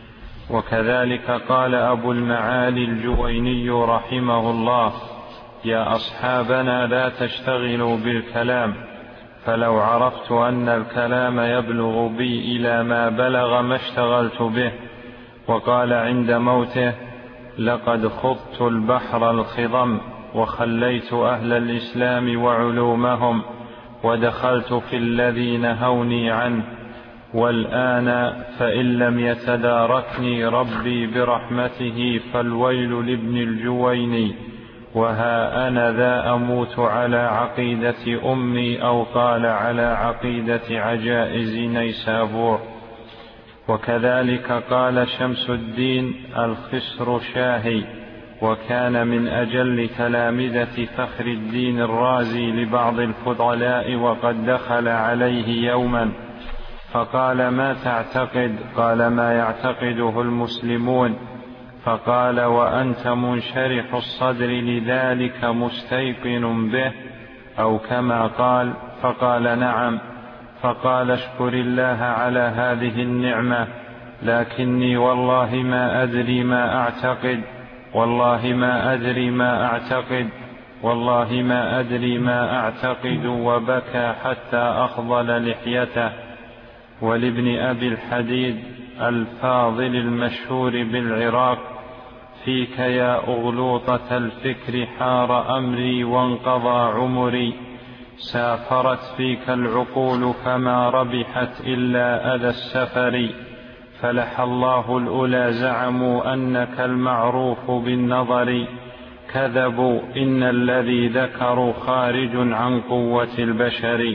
وكذلك قال أبو المعالي الجويني رحمه الله: يا أصحابنا لا تشتغلوا بالكلام، فلو عرفت أن الكلام يبلغ بي إلى ما بلغ ما اشتغلت به. وقال عند موته: لقد خضت البحر الخضم وخليت أهل الإسلام وعلومهم ودخلت في الذي نهوني عنه، والآن فإن لم يتداركني ربي برحمته فالويل لابن الجويني، وها أنا ذا أموت على عقيدة أمي، أو قال على عقيدة عجائز نيسابور. وكذلك قال شمس الدين الخسر شاهي: وكان من أجل تلامذة فخر الدين الرازي لبعض الفضلاء، وقد دخل عليه يوما فقال: ما تعتقد؟ قال: ما يعتقده المسلمون. فقال: وأنت منشرح الصدر لذلك مستيقن به؟ أو كما قال. فقال: نعم. فقال: اشكر الله على هذه النعمة، لكني والله ما أدري ما أعتقد، والله ما أدري ما أعتقد، والله ما أدري ما أعتقد. وبكى حتى أخضل لحيته. ولابن أبي الحديد الفاضل المشهور بالعراق: فيك يا أغلوطة الفكر حار أمري وانقضى عمري، سافرت فيك العقول فما ربحت إلا أذى السفر، فلح الله الأولى زعموا أنك المعروف بالنظر، كذبوا إن الذي ذكروا خارج عن قوة البشر.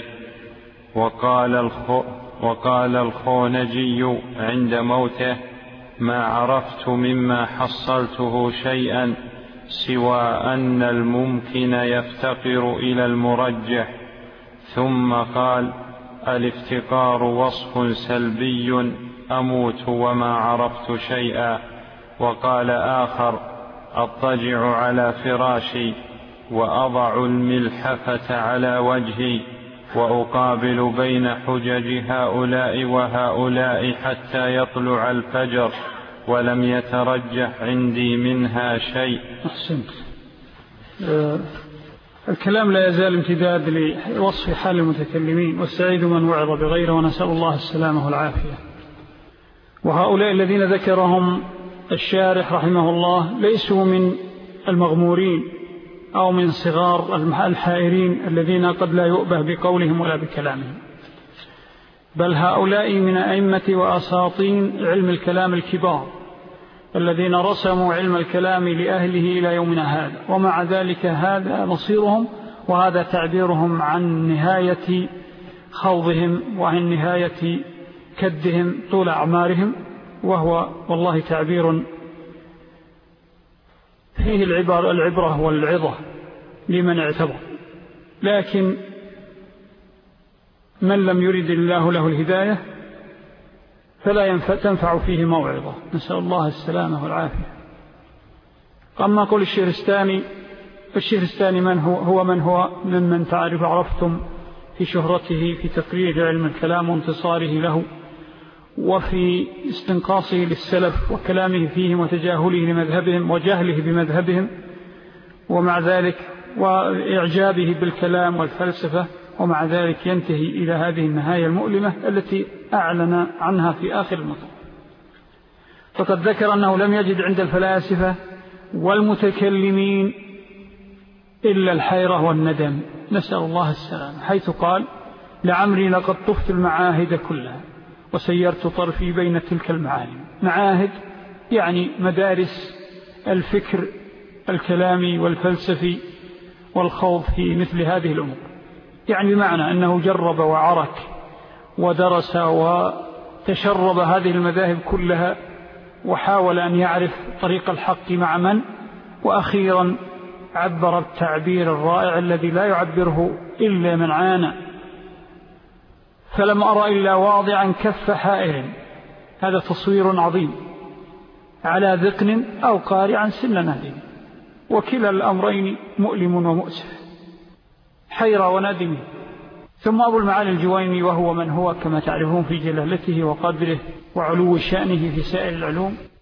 وقال الخونجي عند موته: ما عرفت مما حصلته شيئا سوى أن الممكن يفتقر إلى المرجح. ثم قال: الافتقار وصف سلبي أموت وما عرفت شيئا. وقال آخر: أضطجع على فراشي وأضع الملحفة على وجهي وأقابل بين حجج هؤلاء وهؤلاء حتى يطلع الفجر ولم يترجح عندي منها شيء. أحسنت. الكلام لا يزال امتداد لوصف حال المتكلمين، والسعيد من وعظ بغيره، ونسأل الله السلامة والعافية. وهؤلاء الذين ذكرهم الشارح رحمه الله ليسوا من المغمورين أو من صغار الحائرين الذين قد لا يؤبه بقولهم ولا بكلامهم، بل هؤلاء من أئمة وأساطين علم الكلام الكبار الذين رسموا علم الكلام لأهله إلى يومنا هذا. ومع ذلك هذا مصيرهم، وهذا تعبيرهم عن نهاية خوضهم وعن نهاية كدهم طول أعمارهم، وهو والله تعبير فيه العبرة والعظة لمن اعتبر. لكن من لم يرد الله له الهداية فلا تنفع فيه موعظة، نسأل الله السلامة والعافية. أما قول الشهرستاني من هو ممن عرفتم في شهرته في تقرير علم الكلام وانتصاره له، وفي استنقاصه للسلف وكلامه فيهم وتجاهله لمذهبهم وجهله بمذهبهم، ومع ذلك وإعجابه بالكلام والفلسفة، ومع ذلك ينتهي إلى هذه النهاية المؤلمة التي أعلن عنها في آخر المطاف. فقد ذكر أنه لم يجد عند الفلاسفة والمتكلمين إلا الحيرة والندم، نسأل الله السلام، حيث قال: لعمري لقد طفت المعاهد كلها وسيرت طرفي بين تلك المعالم. معاهد يعني مدارس الفكر الكلامي والفلسفي والخوض في مثل هذه الأمور، يعني بمعنى أنه جرب وعرك ودرس وتشرب هذه المذاهب كلها، وحاول أن يعرف طريق الحق مع من، وأخيرا عبر التعبير الرائع الذي لا يعبره إلا من عانى: فلم أرى إلا واضعا كف حائر. هذا تصوير عظيم على ذقن أو قارعا سن نادم، وكلا الأمرين مؤلم ومؤسف، حيرة وندم. ثم أبو المعالي الجويني، وهو من هو كما تعرفون في جلالته وقدره وعلو شأنه في سائر العلوم،